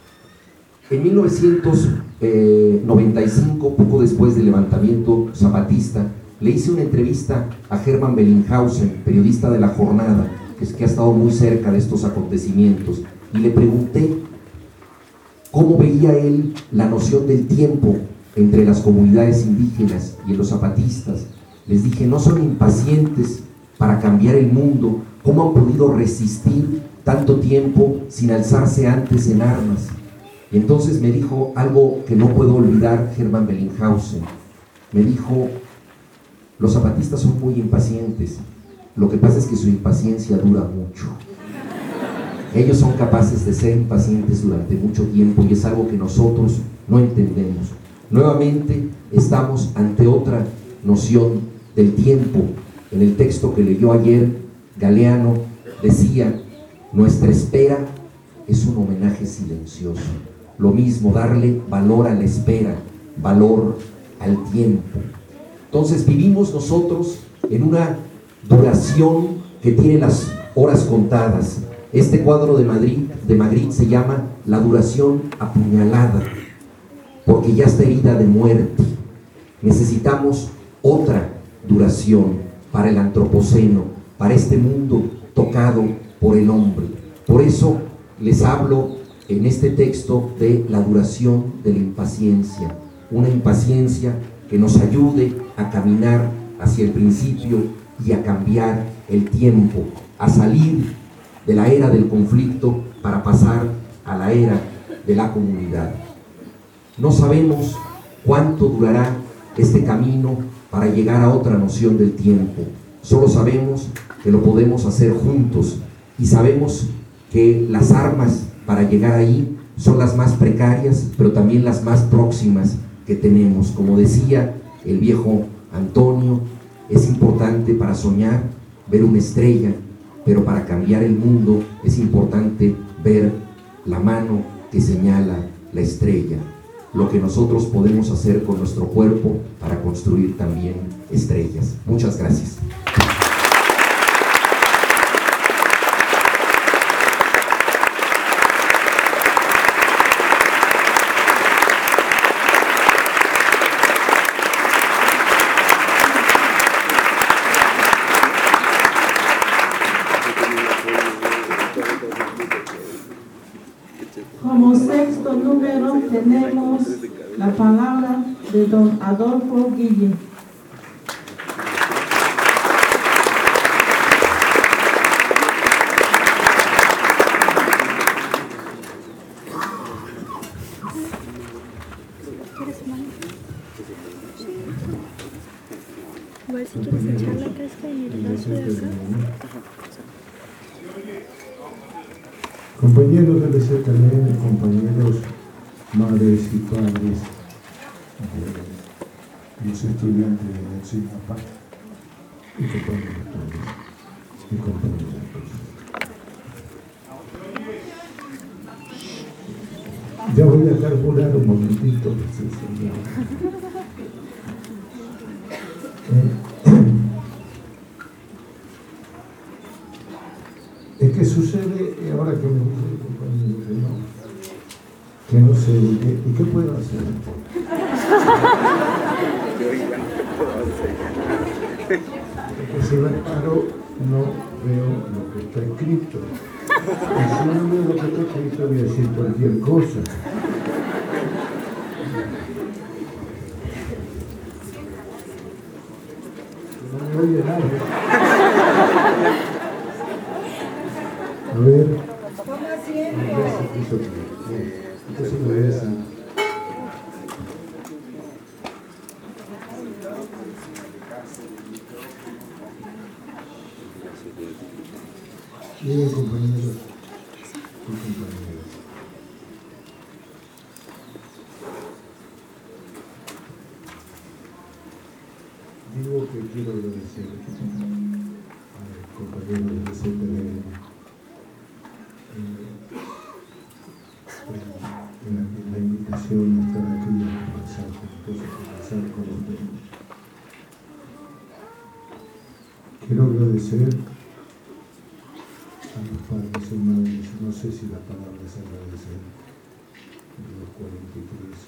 En mil novecientos noventa y cinco, poco después del levantamiento zapatista, le hice una entrevista a Hermann Bellinghausen, periodista de La Jornada, que, es, que ha estado muy cerca de estos acontecimientos, y le pregunté cómo veía él la noción del tiempo entre las comunidades indígenas y en los zapatistas. Les dije, no son impacientes para cambiar el mundo, ¿cómo han podido resistir tanto tiempo sin alzarse antes en armas? Y entonces me dijo algo que no puedo olvidar Hermann Bellinghausen. Me dijo, los zapatistas son muy impacientes, lo que pasa es que su impaciencia dura mucho. Ellos son capaces de ser impacientes durante mucho tiempo y es algo que nosotros no entendemos. Nuevamente estamos ante otra noción del tiempo. En el texto que leyó ayer, Galeano decía, nuestra espera es un homenaje silencioso. Lo mismo, darle valor a la espera, valor al tiempo. Entonces vivimos nosotros en una duración que tiene las horas contadas. Este cuadro de Madrid, de Madrid se llama La duración apuñalada, porque ya está herida de muerte. Necesitamos otra duración para el antropoceno, para este mundo tocado por el hombre. Por eso les hablo en este texto de la duración de la impaciencia, una impaciencia que nos ayude a caminar hacia el principio y a cambiar el tiempo, a salir de la era del conflicto para pasar a la era de la comunidad. No sabemos cuánto durará este camino para llegar a otra noción del tiempo. Solo sabemos que lo podemos hacer juntos y sabemos que las armas para llegar ahí son las más precarias, pero también las más próximas que tenemos. Como decía el viejo Antonio, es importante para soñar ver una estrella, pero para cambiar el mundo es importante ver la mano que señala la estrella. Lo que nosotros podemos hacer con nuestro cuerpo para construir también estrellas. Muchas gracias. Como sexto número tenemos la palabra de don Adolfo Guille. Igual si quieres echar la casca en el vaso de acá. Compañeros del C T L N, compañeros, madres y padres de los estudiantes de la CINAPA y compañeros todos, y compañeros todos. Ya voy a carburar un momentito. Es que sucede, ahora que me dice el compañero que no, que no sé, ¿y qué puedo hacer? Porque si me paro no veo lo que está escrito. Y si no veo lo que está escrito voy a decir cualquier cosa. No me oye nadie. A ver. Entonces me voy a decir. Bien, compañeros y compañeras. Digo que quiero agradecer al compañero del C T L N la, la invitación a estar aquí y a conversar con ustedes, a conversar con ustedes. Quiero agradecer a los padres y madres, no sé si la palabra es agradecer, de los cuarenta y tres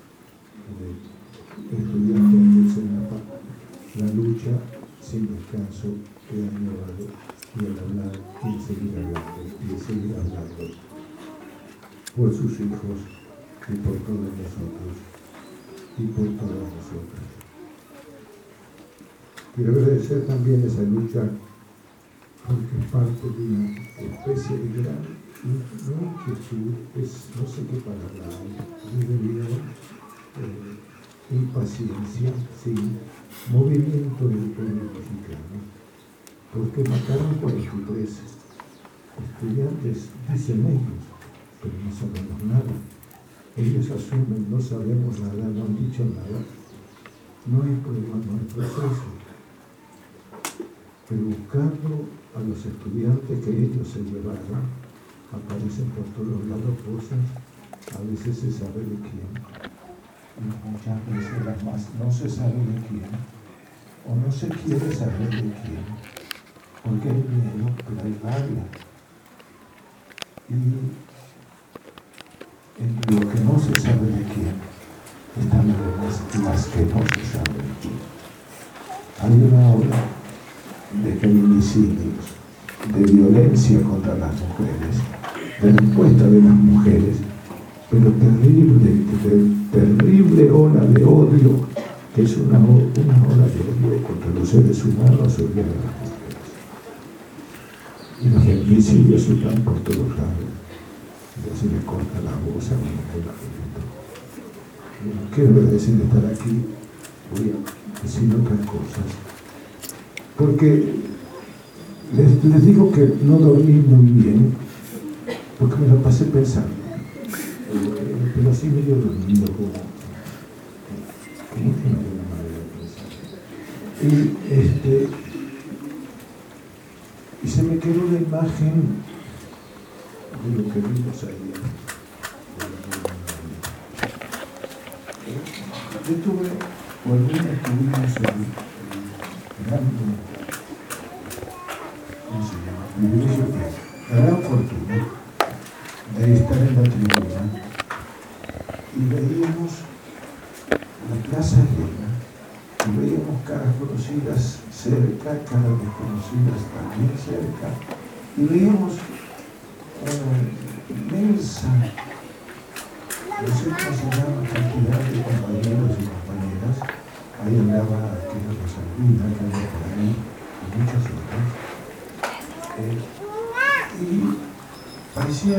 de estudiantes del CENAPA, la lucha sin descanso que han llevado y al hablar y seguir hablando y seguir hablando por sus hijos y por todos nosotros y por todas nosotras. Quiero agradecer también esa lucha porque es parte de una especie de gran, no inquietud, es, no sé qué palabra hay, debido eh, impaciencia, sí, movimiento del pueblo mexicano, porque mataron cuarenta y tres estudiantes, dicen ellos, pero no sabemos nada. Ellos asumen, no sabemos nada, no han dicho nada, no hay prueba, no hay proceso. Pero buscando a los estudiantes que ellos se llevaron, aparecen por todos lados cosas, a veces se sabe de quién, y muchas veces las más no se sabe de quién, o no se quiere saber de quién, porque hay miedo, pero hay rabia. Y en lo que no se sabe de quién, están las, las que no se sabe de quién. Hay una ola de feminicidios, de violencia contra las mujeres, de respuesta de las mujeres, pero terrible, terrible ola de odio, que es una, una ola de odio contra los seres humanos, odio a las mujeres. Y los feminicidios están por todos lados. Ya se me corta la voz a mí por la gente. No quiero decir estar aquí, voy a decir otras cosas. Porque les, les digo que no dormí muy bien, porque me lo pasé pensando. Pero sí medio dormido, como que no tiene una manera de pensar. Y, este, y se me quedó la imagen de lo que vimos ayer. Yo tuve, o alguna estuvimos el gran, ¿cómo se llama? Privilegio, la gran fortuna de estar en la tribuna y veíamos la plaza llena y veíamos caras conocidas cerca, caras desconocidas también cerca, y veíamos una inmensa, no sé cómo se llama, cantidad de compañeros y compañeras. Ahí andaba aquella Rosalina, que andaba por ahí, y muchas otras. Eh, y parecía,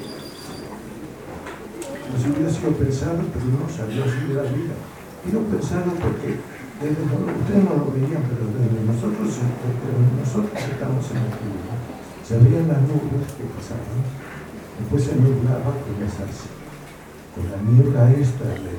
no se hubiera sido pensado, pero no salió así de la vida. Y no pensado porque desde, ustedes no lo veían, pero desde nosotros, pero nosotros estamos en la tribuna. Se veían las nubes que pasaban, después se nublaba por besarse. Con la niebla esta de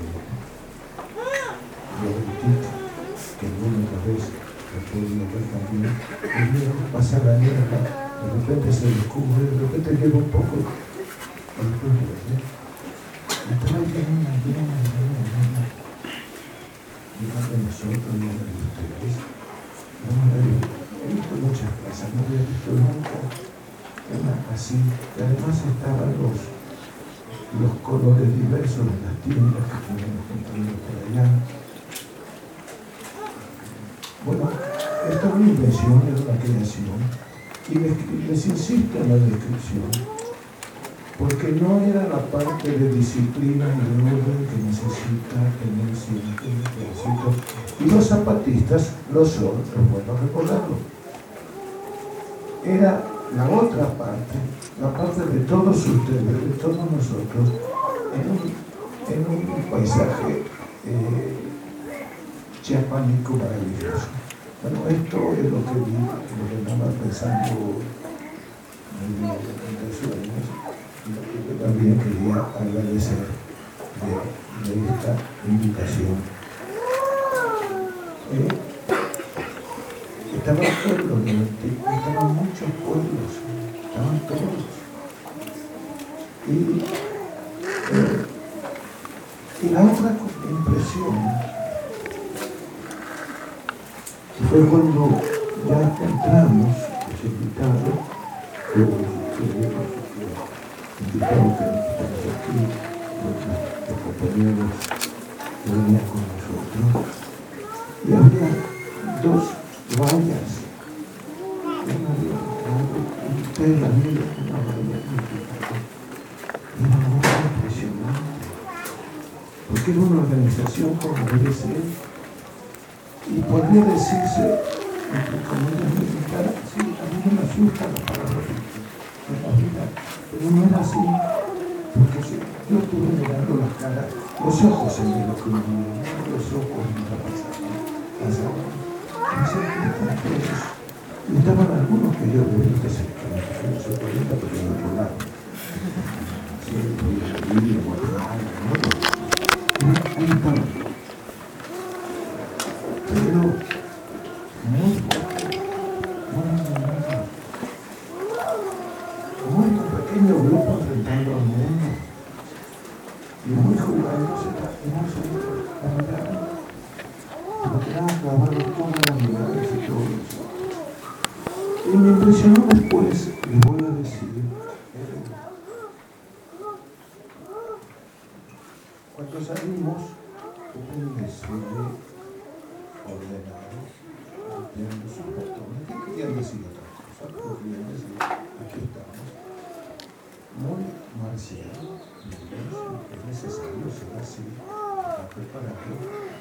Robertita, que alguna vez la pueden ver también, y vieron pasar la niebla, de repente se descubre, de repente llega un poco al pueblo, ¿eh? Y estaba llena, llena, llena, llena. Y más de nosotros, y más de ustedes. No me he visto muchas plazas, no había visto nunca una así, que además estaban los, los colores diversos de las tiendas que tenemos compañeros por allá. Bueno, esta es una invención, es una creación, y les, les insisto en la descripción, porque no era la parte de disciplina y de orden que necesita tener siempre el ejército, y los zapatistas lo son, es bueno recordarlo. Era la otra parte, la parte de todos ustedes, de todos nosotros, en un, en un paisaje eh, chiapánico maravilloso. Bueno, esto es lo que vi, lo que andaba pensando en sueños, y lo que yo también quería agradecer de, de esta invitación. Eh, Estaban pueblos de Antiguo, estaban muchos pueblos, estaban todos. Y, eh, y la otra impresión fue cuando ya entramos, los invitados, los invitados que estamos aquí, los, los compañeros que venían con nosotros, y había dos vallas, una de un tela negra, una valla y una cosa impresionante, porque era una organización como debe ser, y podría decirse, entre comillas militar, sí, a mí no me asusta la palabra en la vida, pero no era así, porque si yo estuve mirando las caras, los ojos se me lo que uno mira, los ojos me la pasaban, pasaban. Y estaban algunos que yo de que se que no se podía, pero no por lado. Sí, podía vivir, Guatemala, ¿no? Ahí estaban. Pero muy muy, muy pequeño grupo enfrentando al mundo. Y muy jugándose, y muy solitos, la mirada. Me quedaba clavado todas las miradas y todo eso. Y me impresionó después, les voy a decir, así, café para qué.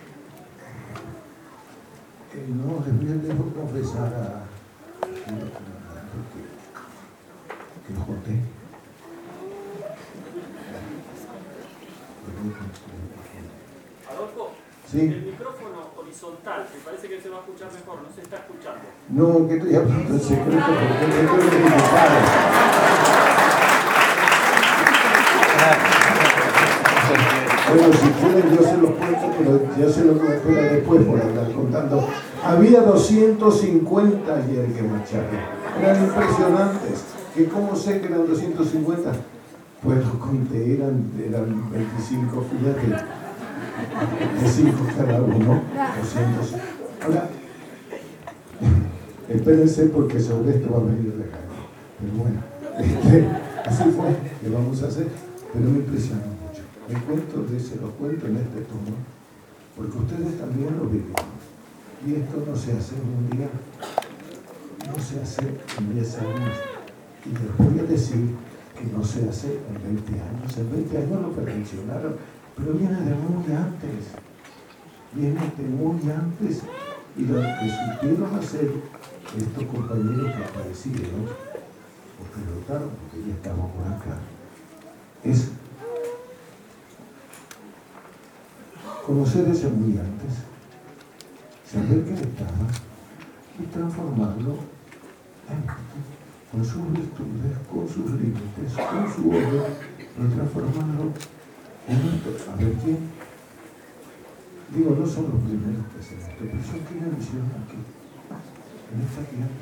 Eh, no, les voy a dejo confesar a que, que joté. Adolfo, sí. El micrófono horizontal, me parece que se va a escuchar mejor, no se está escuchando. No, que estoy hablando en secreto porque me estoy equivocado. Bueno, si quieren yo se los cuento, pero ya se los cuento después por andar contando. Había doscientos cincuenta ayer que marcharon. Eran impresionantes. ¿Que cómo sé que eran doscientos cincuenta? Pues lo conté, eran, eran veinticinco, fíjate. veinticinco cada uno, doscientos. Ahora, espérense porque sobre esto va a venir la cara. Pero bueno, este, así fue, ¿qué vamos a hacer? Pero me impresionó mucho. Me cuento de se los cuento en este tono, porque ustedes también lo vivieron. Y esto no se hace en un día, no se hace en diez años. Y les voy a decir que no se hace en veinte años. En veinte años lo perfeccionaron, pero viene de muy antes. Viene de muy antes. Y lo que supieron hacer estos compañeros que aparecieron, porque lo notaron, porque ya estaban por acá, es conocer ese muy antes, saber que estaba y transformarlo en, con sus virtudes, con sus límites, con su orden, y transformarlo en esto. A ver quién. Digo, no son los primeros que hacen esto, pero son quienes lo hicieron aquí, en esta tierra.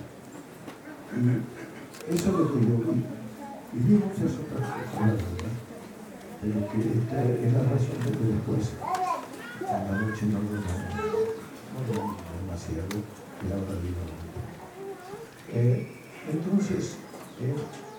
Y eso es lo que yo vi. Y vi muchas otras cosas, la verdad. Pero que esta es la razón de que después, en la noche no lo no lo demasiado, y ahora digo. Eh, entonces, eh,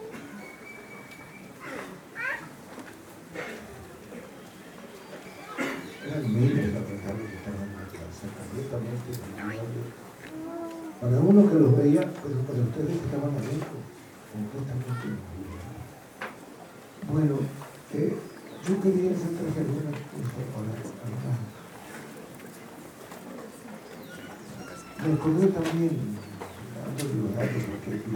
eran miles la verdad que estaban en la casa, completamente olvidados. Para uno que los veía, pero para ustedes que estaban adentro, completamente olvidados. Bueno, eh, yo quería hacer traje alguna cosa para hablar. Me acordé también, ando divagando porque aquí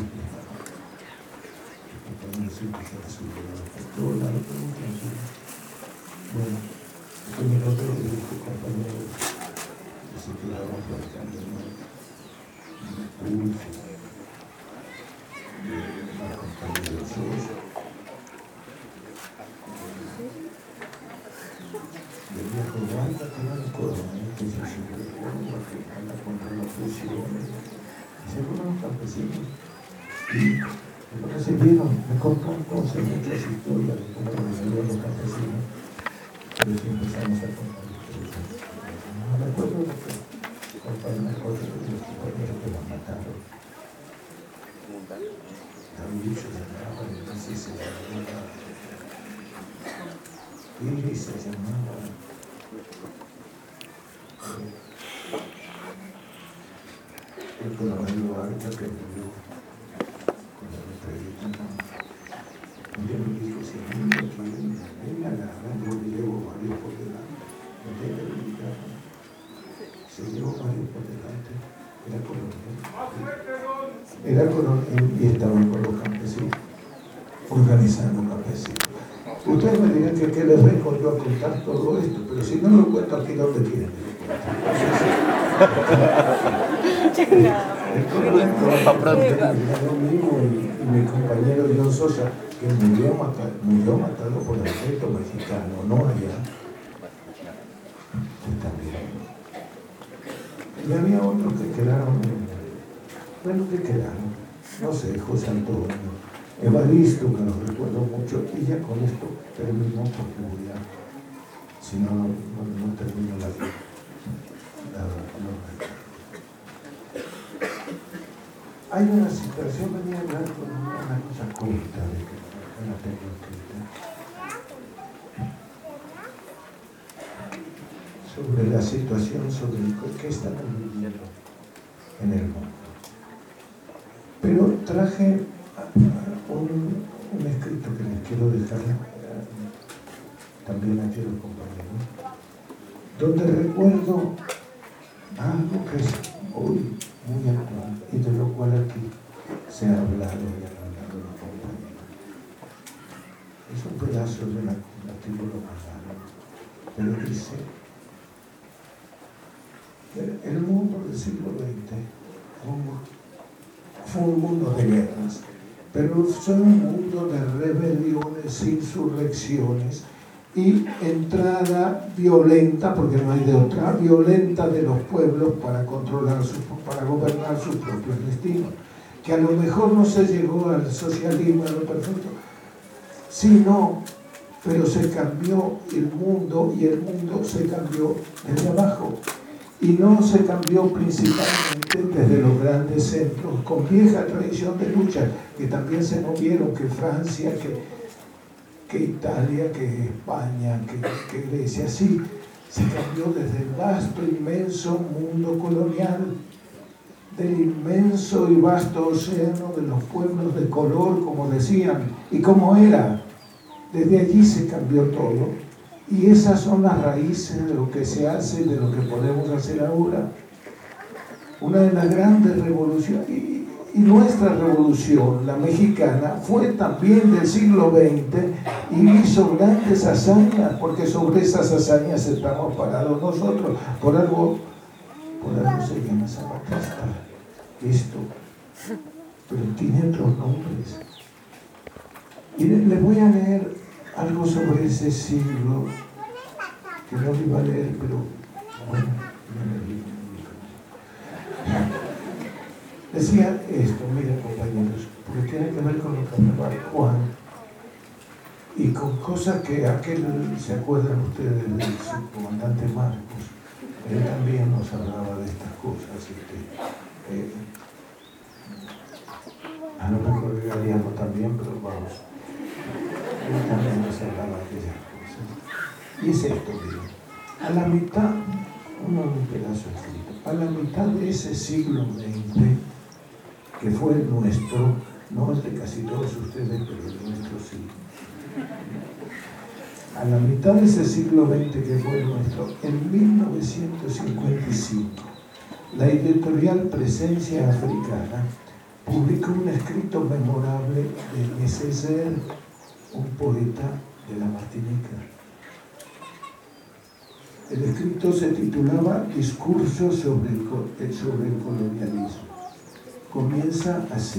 también siempre se ha subido por todo lado, pero muy tranquilo. Bueno, después me noté de este compañero que se quedaba platicando en el pulso, de la compañía de Sos, del viejo Banda, que era el coronel, que se subió que anda contra la presión, y se fueron los campesinos. Y entonces vieron, me contó entonces muchas historias de cómo recibieron los campesinos, pero si empezamos a contar historias. No me acuerdo de que contaron una cosa de los compañeros que los mataron. David se llamaba, entonces se llamaba Iris, se llamaba el coronel Loarca, que murió con la metralleta. Un día me dijo, si a mí me quieren, me agarran, yo le llevo varios por delante. Me debe militar. Se llevó varios por delante. Era coronel. Era coronel y estaban con los campesinos, organizando campesinos. Ustedes me dirán que qué les vengo yo a contar todo esto, pero si no lo cuento aquí, ¿dónde quieren que lo cuente? Yo mismo y, y mi compañero John Sosa, que murió matado, murió matado por el ejército mexicano, no allá. Y también. Y había otros que quedaron, bueno, que quedaron, no sé, José Antonio, Evaristo, que lo recuerdo mucho, y ya con esto terminó porque voy a, si no, no, no termino la vida. La, la, hay una situación, venía a hablar con una, una cosa corta de que no la tengo escrita, sobre la situación, sobre el que están viviendo en el mundo. Pero traje un, un escrito que les quiero dejar también aquí los compañeros, donde recuerdo algo que es hoy muy actual y de lo cual aquí se ha hablado y han hablado los compañeros. Es un pedazo de la artículo romano, pero dice: el mundo del siglo veinte fue un mundo de guerras, pero fue un mundo de rebeliones, insurrecciones y entrada violenta, porque no hay de otra, violenta de los pueblos para controlar, su, para gobernar sus propios destinos. Que a lo mejor no se llegó al socialismo, a lo perfecto, sino, pero se cambió el mundo y el mundo se cambió desde abajo. Y no se cambió principalmente desde los grandes centros, con vieja tradición de lucha, que también se movieron, que Francia, que, que Italia, que España, que, que Grecia, sí, se cambió desde el vasto, inmenso mundo colonial, del inmenso y vasto océano de los pueblos de color, como decían, y como era. Desde allí se cambió todo. Y esas son las raíces de lo que se hace y de lo que podemos hacer ahora. Una de las grandes revoluciones, y, y nuestra revolución, la mexicana, fue también del siglo veinte y hizo grandes hazañas, porque sobre esas hazañas estamos parados nosotros. Por algo, por algo se llama zapatista, esto, pero tiene otros nombres. Y les voy a leer algo sobre ese siglo, que no lo iba a leer, pero bueno, no lo leí. Decía esto, miren compañeros, porque tiene que ver con lo que hablaba Juan, y con cosas que aquel, ¿se acuerdan ustedes del subcomandante Marcos? Él también nos hablaba de estas cosas. Este, eh, a lo mejor Galeano también, pero vamos. Él también nos hablaba de aquellas cosas. Y es esto, miren, a la mitad, uno un pedazo escrito, a la mitad de ese siglo veinte, que fue el nuestro, no el de casi todos ustedes, pero el nuestro sí. A la mitad de ese siglo veinte que fue el nuestro, en mil novecientos cincuenta y cinco, la editorial Presencia Africana publicó un escrito memorable de Nécessaire, un poeta de la Martinica. El escrito se titulaba Discurso sobre el, sobre el colonialismo. Comienza así.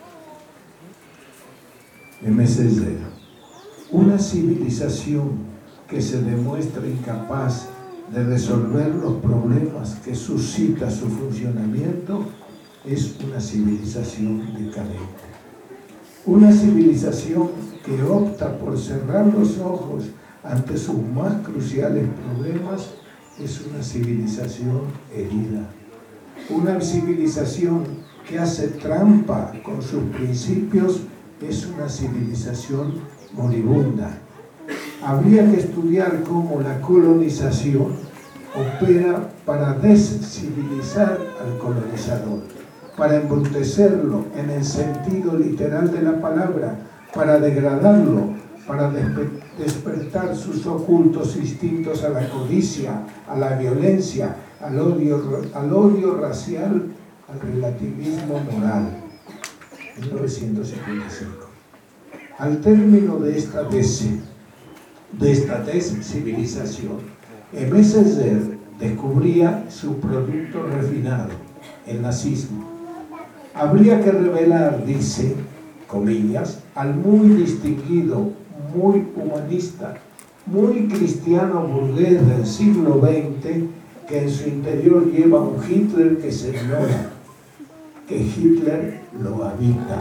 Nécessaire: una civilización que se demuestra incapaz de resolver los problemas que suscita su funcionamiento es una civilización decadente. Una civilización que opta por cerrar los ojos ante sus más cruciales problemas es una civilización herida. Una civilización que hace trampa con sus principios es una civilización moribunda. Habría que estudiar cómo la colonización opera para descivilizar al colonizador, para embrutecerlo en el sentido literal de la palabra, para degradarlo, para despe- despertar sus ocultos instintos a la codicia, a la violencia, al odio, al odio racial, al relativismo moral. mil novecientos cincuenta y cinco. Al término de esta des, de esta descivilización, Nécessaire descubría su producto refinado, el nazismo. Habría que revelar, dice, comillas, al muy distinguido, muy humanista, muy cristiano burgués del siglo veinte, que en su interior lleva un Hitler que se ignora, que Hitler lo habita.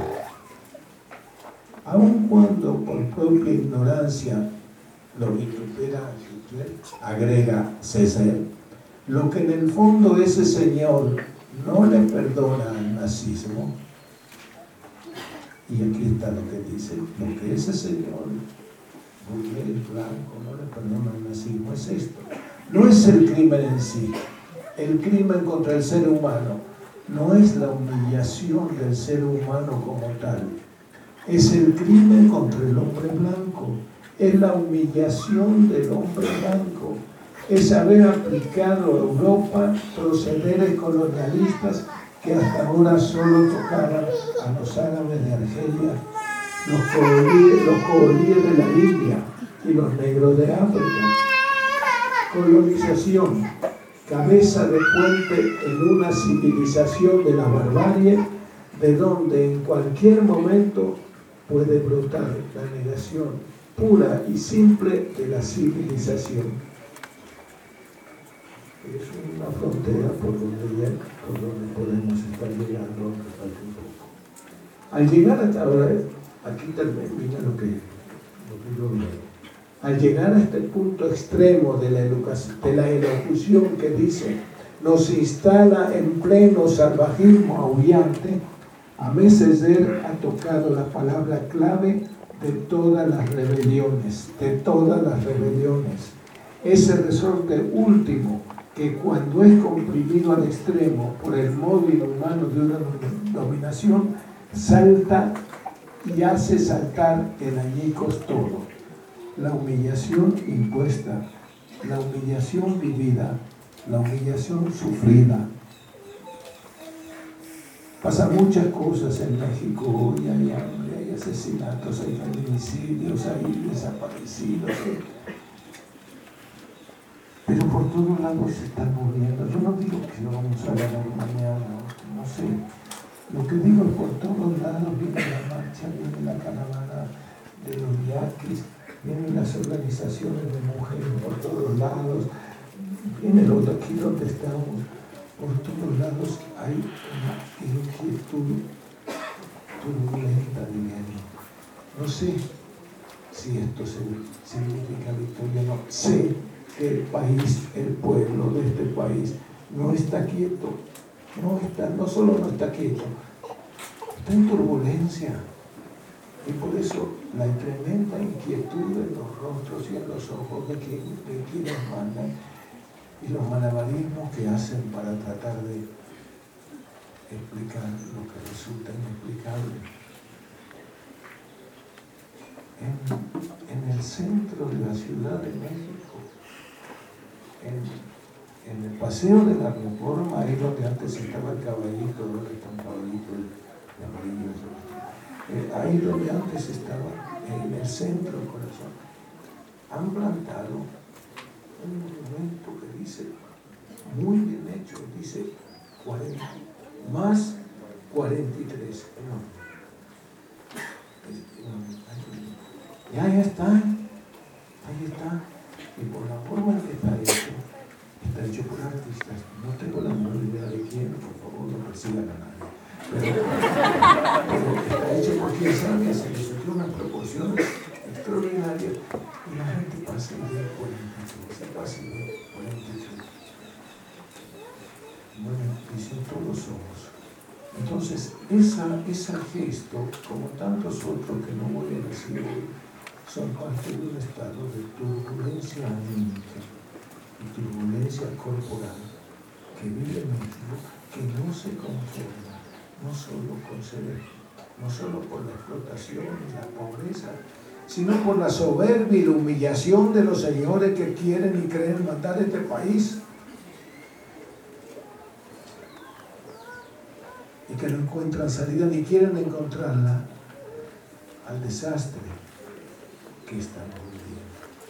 Aun cuando por propia ignorancia lo vitupera Hitler, agrega César, lo que en el fondo ese señor no le perdona al nazismo, y aquí está lo que dice, lo que ese señor burgués blanco no le perdona al nazismo es esto: no es el crimen en sí, el crimen contra el ser humano no es la humillación del ser humano como tal, es el crimen contra el hombre blanco, es la humillación del hombre blanco, es haber aplicado a Europa procederes colonialistas que hasta ahora solo tocaban a los árabes de Argelia, los coolíes, los coolíes de la India y los negros de África. Colonización, cabeza de puente en una civilización de la barbarie, de donde en cualquier momento puede brotar la negación pura y simple de la civilización. Es una frontera por donde, ya, por donde podemos estar llegando, aunque falte un poco. Al llegar hasta ahora, aquí termina lo que, lo que yo veo. Al llegar a este punto extremo de la, de la elocución que dice, nos instala en pleno salvajismo aullante, a Mesezer ha tocado la palabra clave de todas las rebeliones, de todas las rebeliones. Ese resorte último que cuando es comprimido al extremo por el móvil humano de una dominación, salta y hace saltar en añicos todo. La humillación impuesta, la humillación vivida, la humillación sufrida. Pasan muchas cosas en México hoy, hay hambre, hay asesinatos, hay feminicidios, hay desaparecidos. Pero por todos lados se están muriendo. Yo no digo que lo vamos a ganar mañana, no sé. Lo que digo es por todos lados viene la marcha, viene la caravana de los yaquis, vienen las organizaciones de mujeres por todos lados, viene lo de aquí donde estamos, por todos lados hay una inquietud turbulenta, diríamos. No sé si esto significa victoria, no sé que el país, el pueblo de este país no está quieto, no, está, no solo no está quieto, está en turbulencia. Y por eso la tremenda inquietud en los rostros y en los ojos de, quien, de quienes mandan y los malabarismos que hacen para tratar de explicar lo que resulta inexplicable. En, en el centro de la Ciudad de México, en, en el Paseo de la Reforma, ahí donde antes estaba el caballito, donde está un caballito de amarillo, eh, ahí donde antes estaba, en el centro del corazón, han plantado un monumento que dice, muy bien hecho, dice cuarenta, más cuarenta y tres. No. Y ahí está, ahí está. Y por la forma en que está hecho, está hecho por artistas. No tengo la menor idea de quién, por favor, no persigan a nadie. Pero, pero está hecho por quien sabe, se le surgió unas proporciones extraordinarias. Y la gente pasa y ve cuarenta y tres, se pasa y ve cuarenta y tres. Bueno, dicen todos somos. Entonces, esa, ese gesto, como tantos otros que no voy a decir hoy, son parte de un estado de turbulencia anímica y turbulencia corporal que vive México, que no se conforma, no solo con ser, no solo por la explotación y la pobreza, sino por la soberbia y la humillación de los señores que quieren y creen mandar este país. Y que no encuentran salida ni quieren encontrarla al desastre que están viviendo.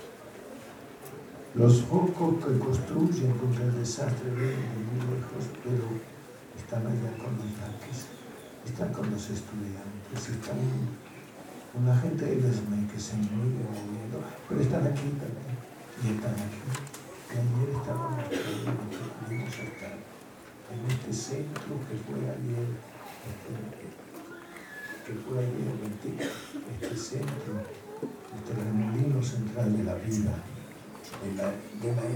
Los focos que construyen contra el desastre vienen de muy lejos, pero están allá con los tanques, están con los estudiantes, están con la gente de Lesme que se mueve moviendo, pero están aquí también, y están aquí. Que ayer estábamos aquí, que pudimos estar en este centro que fue ayer, este, que fue ayer, este centro, este remolino central de la vida, de la, de la,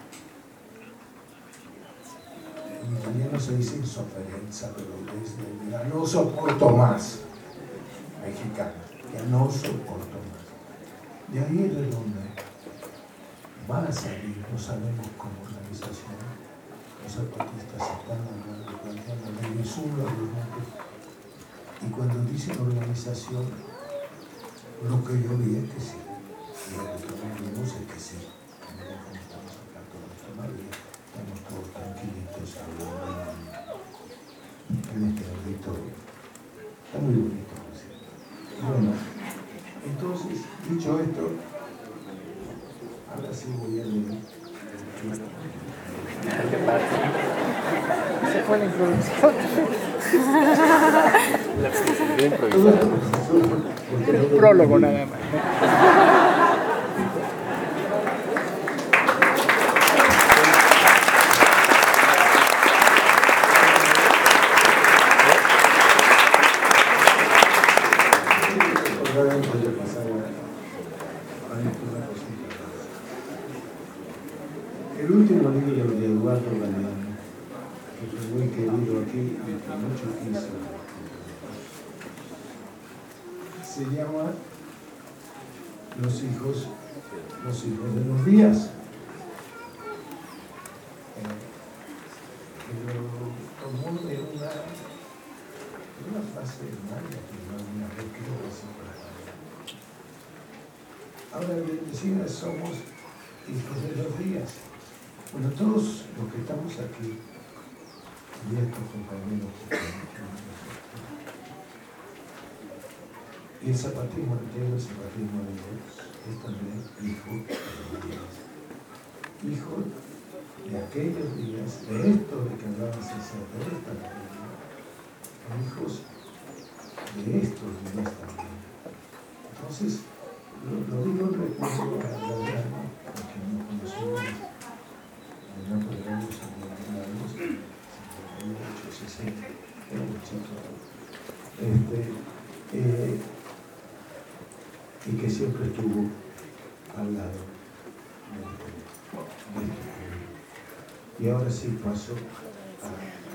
en italiano se dice insofferenza, pero desde la no soporto más, mexicano, ya no soporto más. De ahí es de donde van a salir, no sabemos cómo organización. Los zapatistas están hablando, planteando la lisura de los montes. Y cuando dicen organización, lo que yo vi es que sí, y el otro no sé que sí. Mira cómo estamos acá todos tomando, estamos todos tranquilitos hablando. En este auditorio. Está muy bonito, ¿no es cierto? Bueno, entonces, dicho esto, ahora sí voy a leer. ¿Qué pasa? Se fue la introducción. La improvisación. Un prólogo nada más. El último libro de Eduardo Galeano, que fue muy querido aquí y que mucho quiso, se llama Los hijos, los hijos de los días. Eh, que lo tomó de una, de una frase hermana que no una vez creo que se para. Ahora bien, decía, somos hijos de los días. Bueno, todos los que estamos aquí, y estos compañeros que estamos, y el zapatismo entero, el zapatismo de Dios, es también hijo de los días. Hijo de aquellos días, de esto de que hablaba César, de esta manera, hijos de estos días también. Entonces, lo, lo digo en recuerdo a la grana, porque no conocemos. No podemos encontrarnos en ocho sesenta, este, eh, y que siempre estuvo al lado de este. Y ahora sí paso a,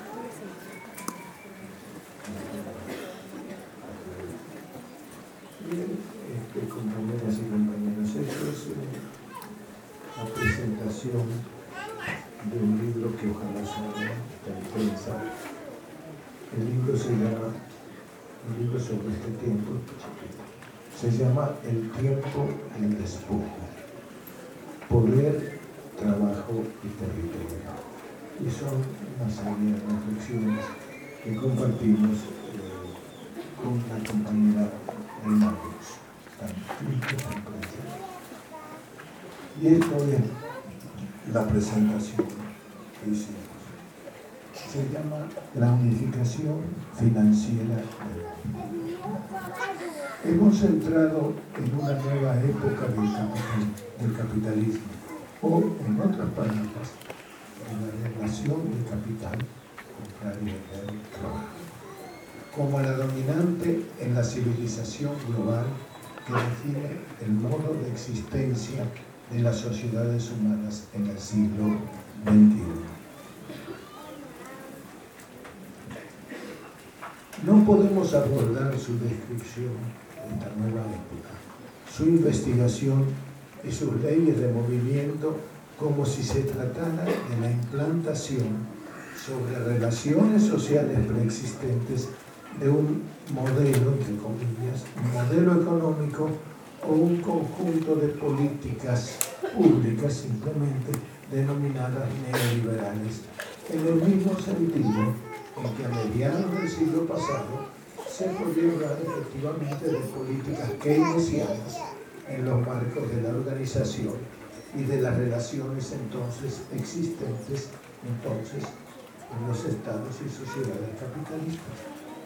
bien, este, compañeras y compañeros, esto es una presentación de un libro que ojalá salga en prensa. El libro se llama, un libro sobre este tiempo, se llama El tiempo y el despojo, poder, trabajo y territorio. Y son una serie de reflexiones que compartimos eh, con la compañera de Marcos, tan rica, tan presente. Y esto es la presentación que hicimos. Se llama La unificación financiera del mundo. Hemos entrado en una nueva época del, capital, del capitalismo, o en otras palabras, en la relación del capital, comprar y vender, trabajo, como la dominante en la civilización global que define el modo de existencia de las sociedades humanas en el siglo veintiuno. No podemos abordar su descripción de esta nueva época, su investigación y sus leyes de movimiento como si se tratara de la implantación sobre relaciones sociales preexistentes de un modelo, entre comillas, un modelo económico o un conjunto de políticas públicas simplemente denominadas neoliberales, en el mismo sentido en que a mediados del siglo pasado se podía hablar efectivamente de políticas keynesianas en los marcos de la organización y de las relaciones entonces existentes entonces en los estados y sociedades capitalistas.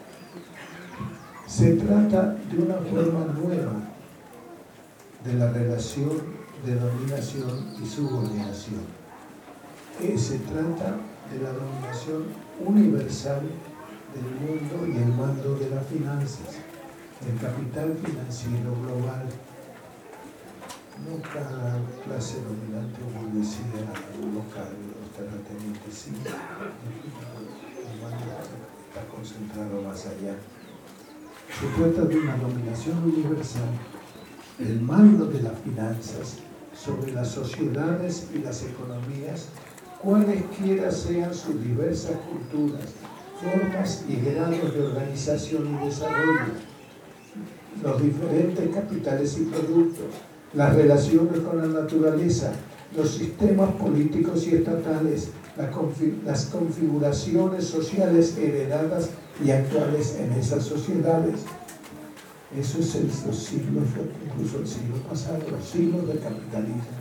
Se trata de una forma nueva de la relación de dominación y subordinación. Eh, se trata de la dominación universal del mundo y el mando de las finanzas, del capital financiero global. No cada clase dominante o burguesía local o terrateniente, sí, el mando está concentrado más allá. Se trata de una dominación universal, el mando de las finanzas sobre las sociedades y las economías, cualesquiera sean sus diversas culturas, formas y grados de organización y desarrollo, los diferentes capitales y productos, las relaciones con la naturaleza, los sistemas políticos y estatales, la config- las configuraciones sociales heredadas y actuales en esas sociedades. Eso es el, los siglos, incluso el siglo pasado, los siglos del capitalismo,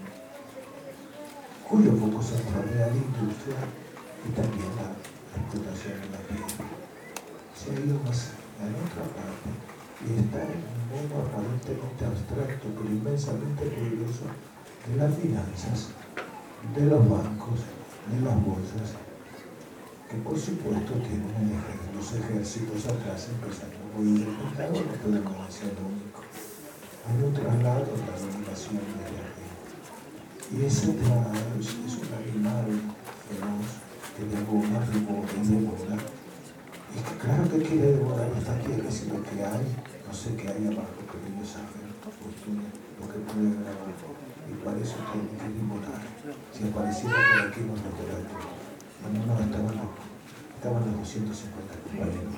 cuyo foco central era la industria y también la, la explotación de la tierra. Se ha ido más a la otra parte y está en un mundo aparentemente abstracto, pero inmensamente poderoso, de las finanzas, de los bancos, de las bolsas, que por supuesto tienen el ejército, los ejércitos atrás, empezando por el Pentágono, no podemos ser lo único. Hay un traslado en la dominación de la gente. Y ese traslado es, es un animal feroz que devora, devora y devora. Y que claro que quiere devorar hasta quiere si lo que hay, no sé qué hay abajo, pero ellos saben lo que puede haber abajo. Y para eso tienen que devorar. Si apareciera por aquí nos lo devoran. No, no, estaban los, estaban los doscientos cincuenta compañeros.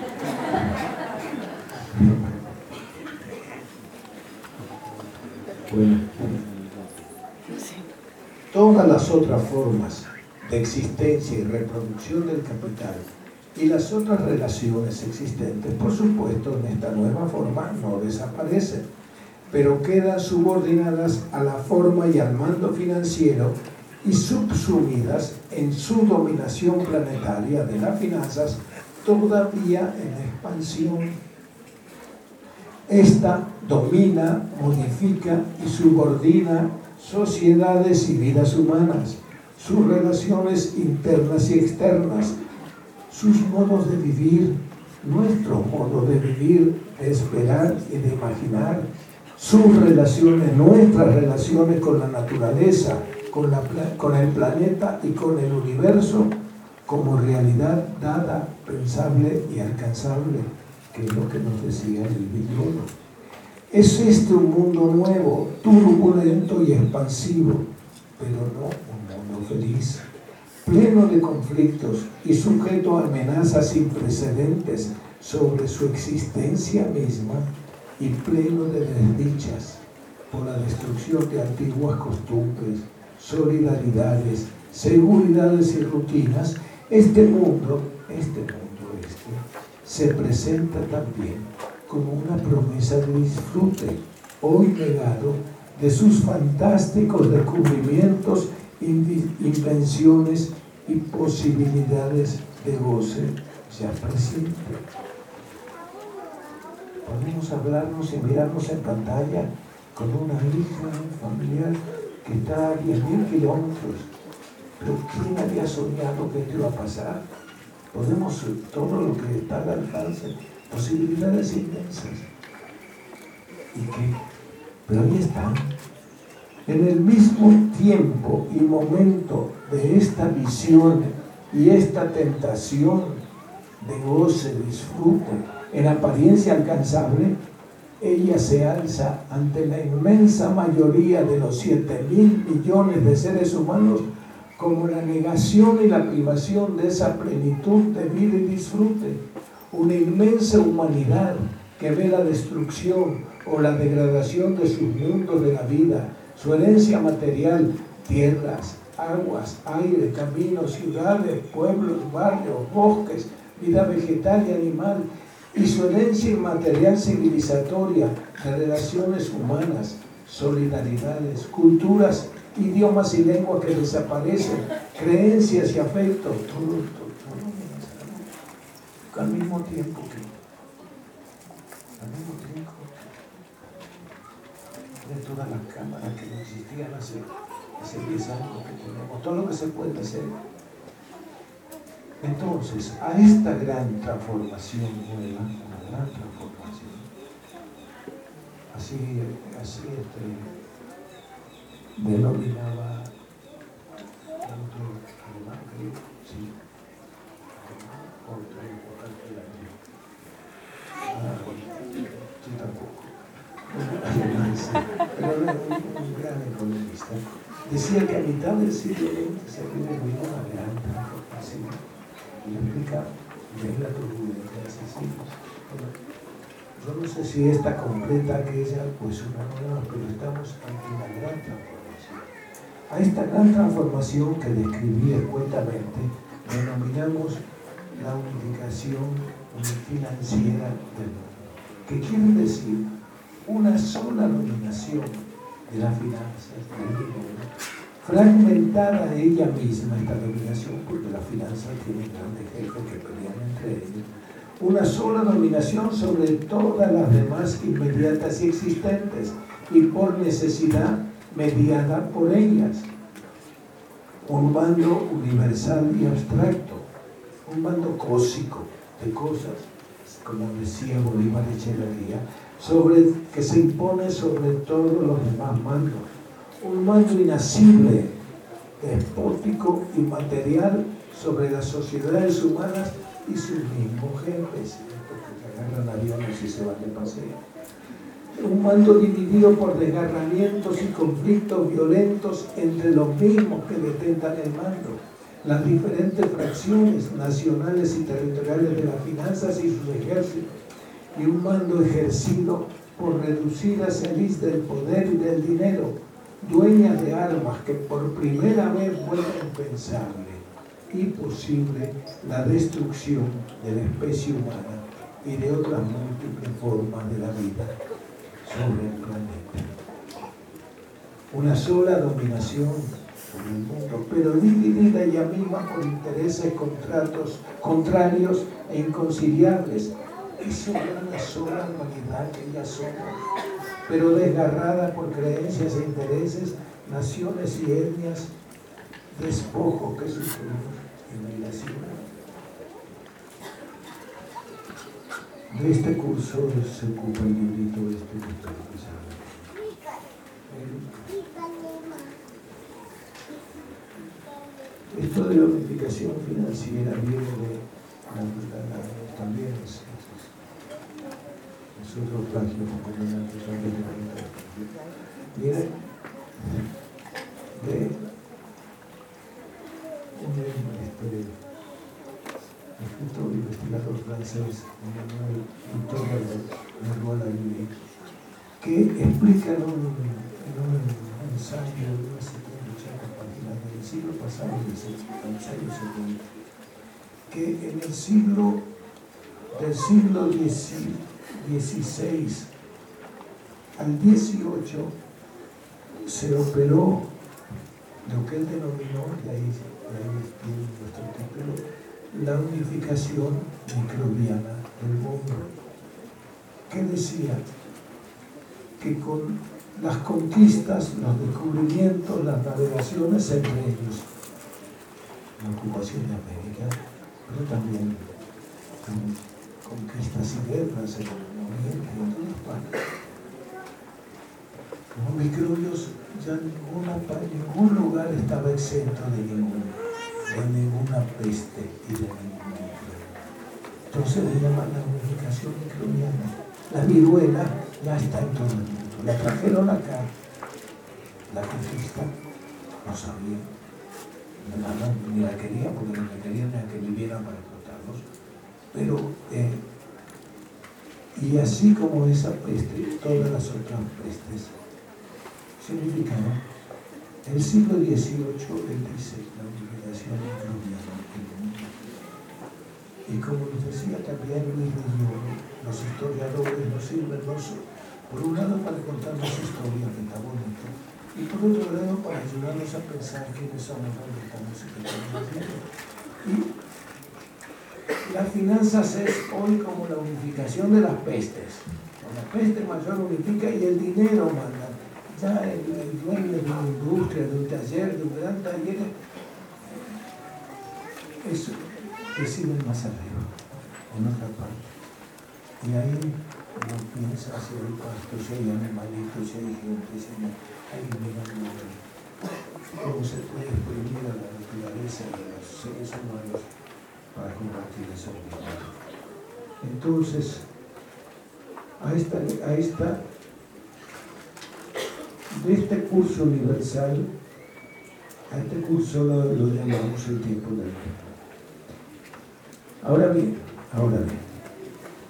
Bueno, todas las otras formas de existencia y reproducción del capital y las otras relaciones existentes, por supuesto, en esta nueva forma no desaparecen, pero quedan subordinadas a la forma y al mando financiero y subsumidas en su dominación planetaria de las finanzas, todavía en expansión. Esta domina, modifica y subordina sociedades y vidas humanas, sus relaciones internas y externas, sus modos de vivir, nuestro modo de vivir, de esperar y de imaginar, sus relaciones, nuestras relaciones con la naturaleza, con, la, con el planeta y con el universo como realidad dada, pensable y alcanzable, que es lo que nos decía el Villoro. Es este un mundo nuevo, turbulento y expansivo, pero no un mundo feliz, pleno de conflictos y sujeto a amenazas sin precedentes sobre su existencia misma y pleno de desdichas por la destrucción de antiguas costumbres, solidaridades, seguridades y rutinas. Este mundo, este mundo este, se presenta también como una promesa de disfrute, hoy negado, de sus fantásticos descubrimientos, invenciones y posibilidades de goce ya presente. Podemos hablarnos y mirarnos en pantalla con una hija, un familiar que está a diez mil kilómetros. Pero ¿quién había soñado que esto iba a pasar? Podemos, todo lo que está al alcance, posibilidades inmensas. ¿Y qué? Pero ahí están. En el mismo tiempo y momento de esta visión y esta tentación de goce, disfrute, en apariencia alcanzable, ella se alza ante la inmensa mayoría de los siete mil millones de seres humanos como la negación y la privación de esa plenitud de vida y disfrute. Una inmensa humanidad que ve la destrucción o la degradación de sus mundos de la vida, su herencia material, tierras, aguas, aire, caminos, ciudades, pueblos, barrios, bosques, vida vegetal y animal, y su herencia inmaterial civilizatoria de relaciones humanas, solidaridades, culturas, idiomas y lenguas que desaparecen, creencias y afectos, todo, todo, todo, al mismo tiempo que, al mismo tiempo de todas las cámaras que no existían hace, hace diez años que tenemos, todo lo que se puede hacer. Entonces, a esta gran transformación nueva, una gran transformación, así, así este, denominaba el autor alemán, creo, sí, otro importante latino. Ah, sí, tampoco. Pero era un, un gran economista. Decía que a mitad del siglo veinte se había vivido una gran transformación. Y le explica, y es la turbulencia de esos siglos. Bueno, Yo no sé si esta completa aquella, pues una nueva, pero estamos ante una gran transformación. A esta gran transformación que describí escuetamente, denominamos la unificación financiera del mundo, que quiere decir una sola dominación de las finanzas, del dinero, fragmentada ella misma esta dominación, porque las finanzas tienen grandes jefes que pelean entre ellos, una sola dominación sobre todas las demás inmediatas y existentes, y por necesidad mediada por ellas. Un mando universal y abstracto, un mando cósico de cosas, como decía Bolívar Echeverría, sobre, que se impone sobre todos los demás mandos. Un mando inasible, despótico y material sobre las sociedades humanas y sus mismos jefes, porque agarran aviones y se van de paseo. Un mando dividido por desgarramientos y conflictos violentos entre los mismos que detentan el mando, las diferentes fracciones nacionales y territoriales de las finanzas y sus ejércitos, y un mando ejercido por reducidas élites del poder y del dinero, dueñas de armas que por primera vez vuelven pensable y posible la destrucción de la especie humana y de otras múltiples formas de la vida sobre el planeta. Una sola dominación sobre el mundo, pero dividida ella misma por intereses contratos, contrarios e inconciliables, y sobre una sola humanidad que ya somos, pero desgarrada por creencias e intereses, naciones y etnias, despojos que sufrimos en la ciudad. De este curso se ocupa el librito este que estoy pensando. Esto de la unificación financiera viene de la, la, la, también es, es otro plagio como viene de un este, escritor, investigador francés, Emmanuel Victor, que explica en un, en un ensayo de unas setenta ochenta páginas del siglo pasado, del ensayo setenta, que en el siglo del siglo dieciséis al dieciocho se operó lo que él denominó, de ahí, de ahí tiene nuestro título, la unificación microbiana del mundo, que decía que con las conquistas, los descubrimientos, las navegaciones entre ellos, la ocupación de América, pero también con conquistas y guerras en el Oriente y en todas partes, los microbios ya en ningún lugar estaba exento de ningún de ninguna peste y de ningún microbio. Entonces le llaman la unificación microbiana. La viruela ya está en todo el mundo. La trajeron acá, la conquista, no sabían, nada, ni la querían porque no la querían ni a que vivieran para explotarlos. Pero, eh, y así como esa peste, todas las otras pestes significaban. El siglo dieciocho él dice la unificación microbiana del mundo. Y como nos decía también Luis Villoro, los historiadores nos sirven no solo, por un lado para contarnos historias, que está bonito, y por otro lado para ayudarnos a pensar quiénes somos, dónde estamos y qué estamos haciendo. Y las finanzas es hoy como la unificación de las pestes. La peste mayor unifica y el dinero manda. Ya el, el dueño de una industria, de un taller, de un gran taller, eso reciben más arriba, en otra parte. Y ahí uno piensa si hay pastos, si hay animalitos, si hay gente, si hay mirando cómo se puede exprimir a la naturaleza de los seres humanos para combatir esa unidad. Entonces, a esta, a esta de este curso universal, a este curso lo, lo llamamos el tiempo del tiempo. Ahora bien, ahora bien,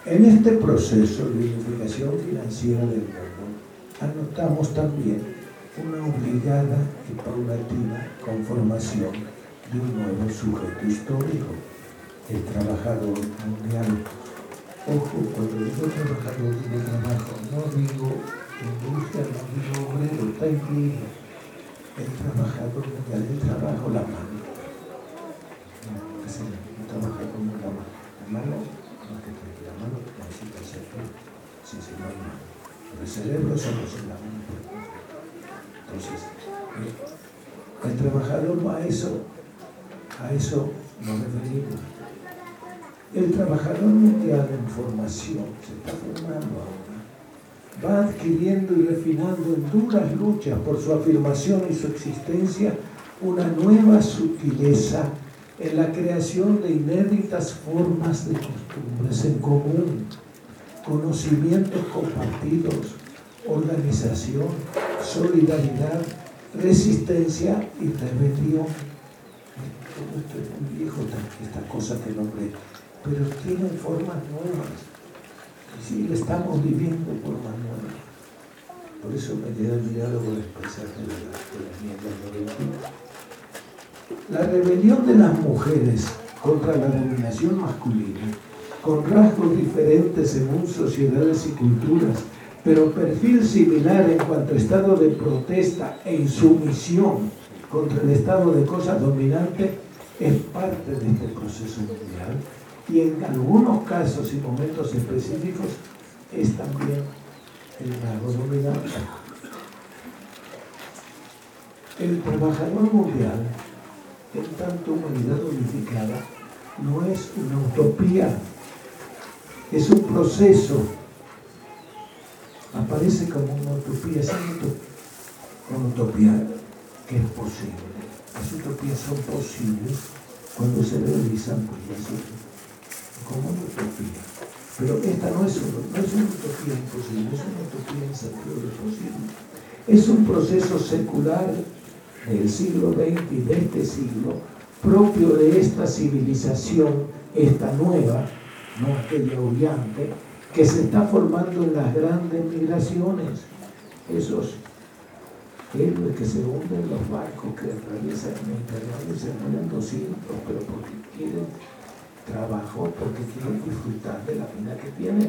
En este proceso de unificación financiera del mundo, anotamos también una obligada y paulatina conformación de un nuevo sujeto histórico, el trabajador mundial. Ojo, cuando digo trabajador, digo trabajo, no digo industria, no digo obrero, está incluido. El trabajador mundial, el trabajo, la mano. No, es el, el trabajador con la mano. La mano, no es que tenga la mano, necesita ser todo. Sí, sí, no hay mano. Pero el cerebro solo es la mano. Entonces, el, el trabajador va a eso, a eso nos referimos. El trabajador mundial en formación se está formando ahora, va adquiriendo y refinando en duras luchas por su afirmación y su existencia una nueva sutileza en la creación de inéditas formas de costumbres en común, conocimientos compartidos, organización, solidaridad, resistencia y rebelión. Todo esto es muy viejo, esta cosa que nombré, pero tienen formas nuevas. Y sí, estamos viviendo formas nuevas. Por eso me queda el diálogo del paisaje de la, de la enmienda noventa y uno. La rebelión de las mujeres contra la dominación masculina, con rasgos diferentes según sociedades y culturas, pero perfil similar en cuanto a estado de protesta e insumisión contra el estado de cosas dominante, es parte de este proceso mundial y en algunos casos y momentos específicos es también el rasgo dominante. El trabajador mundial, en tanto humanidad unificada, no es una utopía, es un proceso. Aparece como una utopía, es una utopía que es posible. Las utopías son posibles cuando se realizan por la sociedad, como una utopía. Pero esta no es, una, no es una utopía imposible, es una utopía en sentido de posible. Es un proceso secular del siglo veinte y de este siglo, propio de esta civilización, esta nueva, no aquella brillante, que se está formando en las grandes migraciones. Esos héroes que se hunden en los barcos que atraviesan el Mediterráneo y se mueren doscientos, pero porque quieren trabajo, porque quieren disfrutar de la vida que tienen.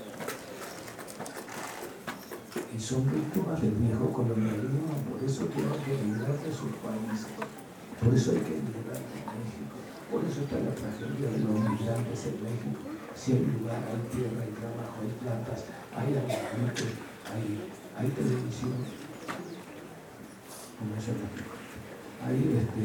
Y son víctimas del viejo colonialismo, por eso tienen que emigrar de sus países. Por eso hay que emigrar de México. Por eso está la tragedia de los migrantes en México. Si hay lugar, hay tierra, hay trabajo, hay plantas, hay alimentos, hay, hay televisión. ¿Cómo se llama? Hay, este,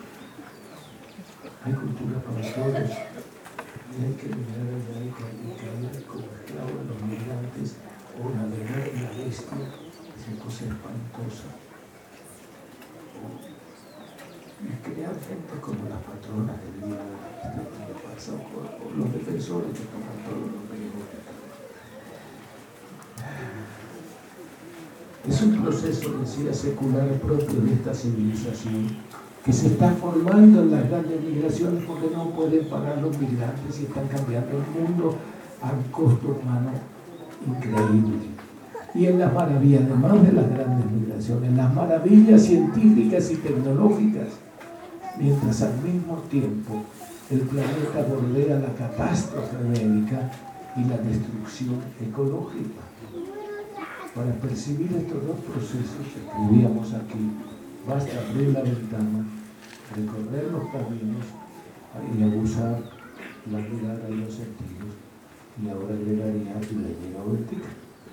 hay cultura para todos. Y hay que mirar allá y caer como esclavos de los migrantes o navegar en la bestia. Es una cosa espantosa. Y crear gente como las patronas del día de pasado, o los defensores que toman todos los medios. Es un proceso, decía, secular propio de esta civilización que se está formando en las grandes migraciones porque no pueden pagar los migrantes y están cambiando el mundo a un costo humano increíble. Y en las maravillas, además de las grandes migraciones, en las maravillas científicas y tecnológicas, mientras al mismo tiempo el planeta bordea la catástrofe médica y la destrucción ecológica. Para percibir estos dos procesos, escribíamos aquí, basta abrir la ventana, recorrer los caminos y abusar la mirada y los sentidos, y ahora llegaría a la dialéctica.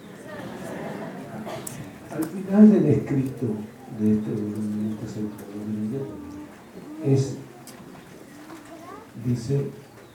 Al final del escrito de este volumen, este es el volumen, es, dice,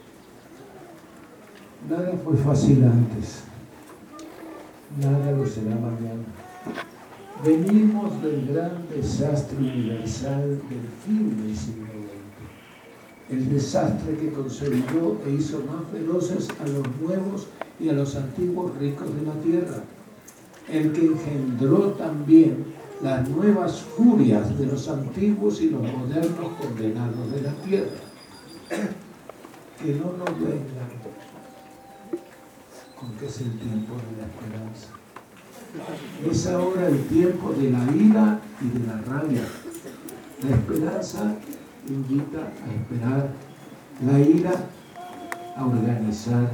nada fue fácil antes, nada lo será mañana. Venimos del gran desastre universal del fin del siglo veinte, el desastre que consolidó e hizo más feroces a los nuevos y a los antiguos ricos de la tierra, el que engendró también las nuevas furias de los antiguos y los modernos condenados de la tierra. Que no nos vengan porque es el tiempo de la esperanza. Es ahora el tiempo de la ira y de la rabia. La esperanza invita a esperar, la ira a organizar.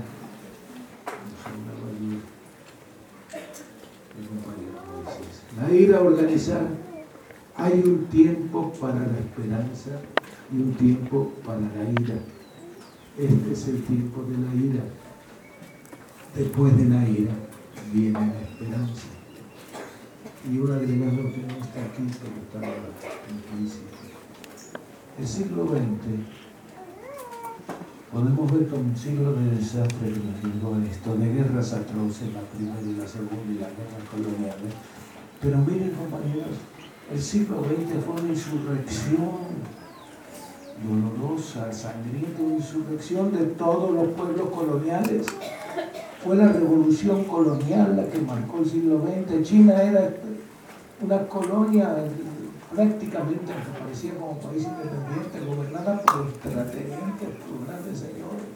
La ira a organizar. Hay un tiempo para la esperanza y un tiempo para la ira. Este es el tiempo de la ira. Después de la ira viene la esperanza. Y un agregado que no está aquí, pero está implícito. El siglo veinte podemos ver como un siglo de desastre que nos llevó a esto, de guerras atroces, la primera y la segunda y las guerras coloniales. Pero miren, compañeros, el siglo veinte fue una insurrección dolorosa, sangrienta, una insurrección de todos los pueblos coloniales. Fue la revolución colonial la que marcó el siglo veinte. China era una colonia prácticamente que parecía como país independiente, gobernada por terratenientes, por grandes señores.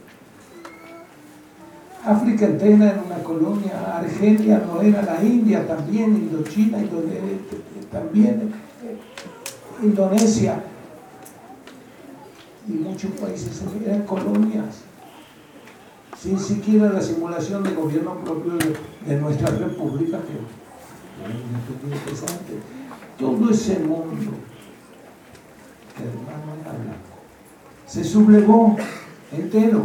África entera era una colonia, Argelia no era, la India también, Indochina, Indonesia, también Indonesia y muchos países eran colonias, sin siquiera la simulación de gobierno propio de, de nuestra república, que es interesante. Todo ese mundo, que además no era blanco, se sublevó entero.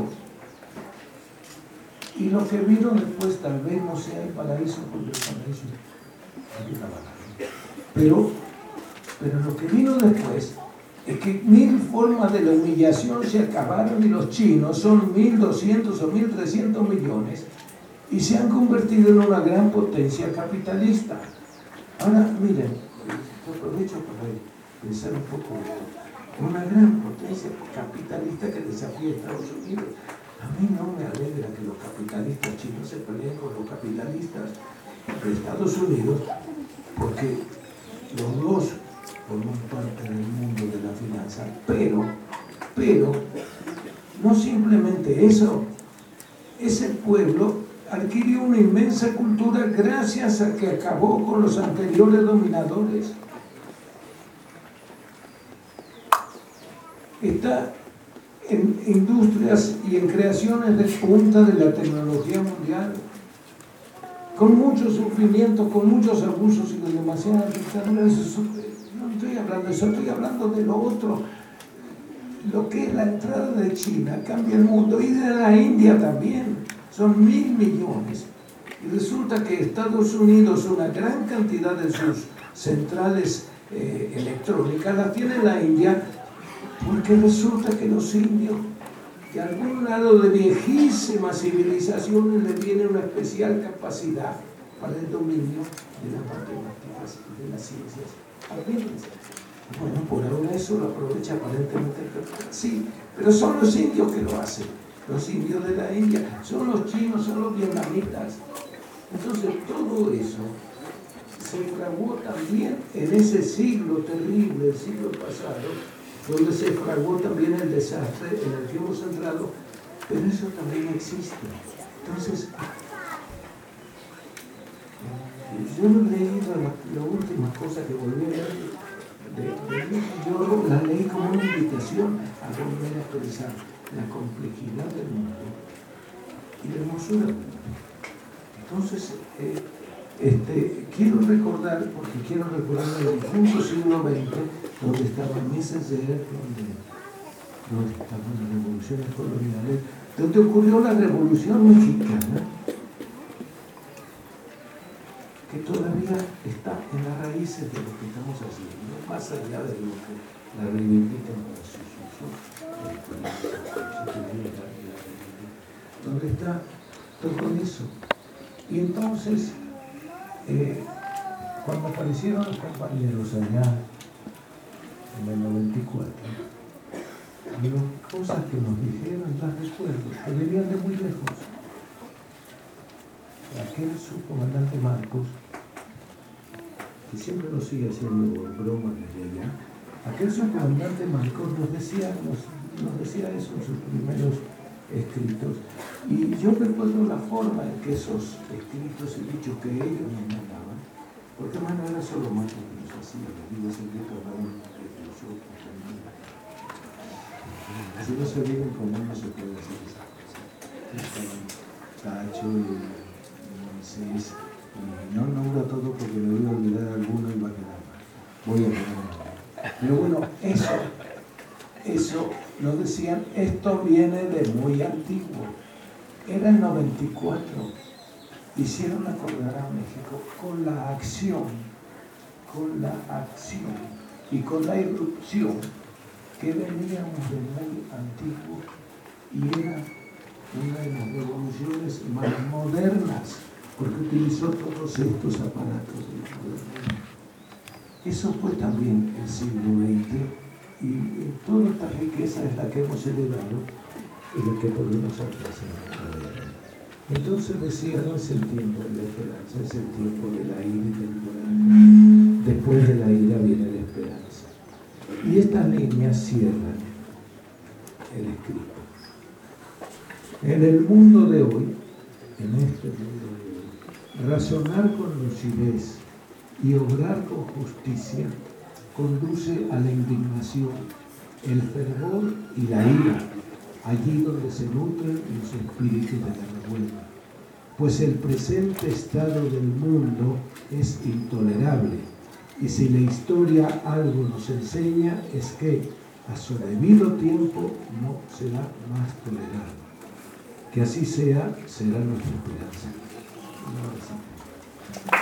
Y lo que vieron después tal vez no sea el paraíso, porque el paraíso había acabado. Pero, pero lo que vino después es que mil formas de la humillación se acabaron y los chinos son mil doscientos o mil trescientos millones y se han convertido en una gran potencia capitalista. Ahora, miren, aprovecho para pensar un poco esto. Una gran potencia capitalista que desafía a Estados Unidos. A mí no me alegra que los capitalistas chinos se peleen con los capitalistas de Estados Unidos, porque los dos forman parte del mundo de la finanza, pero, pero, no simplemente eso, ese pueblo adquirió una inmensa cultura gracias a que acabó con los anteriores dominadores. Está en industrias y en creaciones de punta de la tecnología mundial, con mucho sufrimiento, con muchos abusos y con demasiadas dictaduras. No estoy hablando de eso, estoy hablando de lo otro. Lo que es la entrada de China cambia el mundo, y de la India también. Son mil millones. Y resulta que Estados Unidos, una gran cantidad de sus centrales eh, electrónicas las tiene en la India, porque resulta que los indios, de algún lado de viejísimas civilizaciones, les viene una especial capacidad para el dominio de las matemáticas y de las ciencias. Bueno, por ahora eso lo aprovecha aparentemente el sí, pero son los indios que lo hacen, los indios de la India, son los chinos, son los vietnamitas. Entonces todo eso se fraguó también en ese siglo terrible, el siglo pasado, donde se fraguó también el desastre en el que hemos entrado, pero eso también existe. Entonces, yo no he leído la, la última cosa que volví a leer, de, de, yo la leí como una invitación a volver a expresar la complejidad del mundo y la hermosura del mundo. Entonces, eh, este, quiero recordar, porque quiero recordar el difunto siglo veinte, donde estaban Messenger, donde, donde estaban las revoluciones coloniales, donde ocurrió la Revolución Mexicana, que todavía está en las raíces de lo que estamos haciendo, más allá de lo que la reivindican para sus usos, donde está todo eso. Y entonces, eh, cuando aparecieron los compañeros allá en el noventa y cuatro, había cosas que nos dijeron, las recuerdo, que venían de muy lejos. Aquel subcomandante Marcos, que siempre nos sigue haciendo bromas desde allá, aquel subcomandante Marcos nos decía, nos, nos decía eso en sus primeros escritos. Y yo recuerdo la forma en que esos escritos y dichos que ellos nos mandaban, porque más no era solo más que nos hacía, les digo, ese grito hablaban de nosotros también. Si no se viven como no se puede hacer esa cosa. Estaban Tacho y Moisés, y no nombro todo porque me voy a olvidar alguno y va a quedar mal. Voy a quedar mal. Pero bueno, eso, eso nos decían, esto viene de muy antiguo. Era el noventa y cuatro. Hicieron acordar a México con la acción, con la acción y con la irrupción que veníamos de muy antiguo y era una de las revoluciones más modernas porque utilizó todos estos aparatos de la modernidad. Eso fue también el siglo veinte y toda esta riqueza es la que hemos celebrado y la que podemos alcanzar. Entonces decía, no es el tiempo de la esperanza, es el tiempo de la ira y del coraje. Después de la ira viene la esperanza. Y estas líneas cierran el escrito. En el mundo de hoy, en este mundo de hoy, razonar con lucidez y obrar con justicia conduce a la indignación, el fervor y la ira, allí donde se nutren los espíritus de la revuelta. Pues el presente estado del mundo es intolerable, y si la historia algo nos enseña es que a su debido tiempo no será más tolerado. Que así sea, será nuestra esperanza.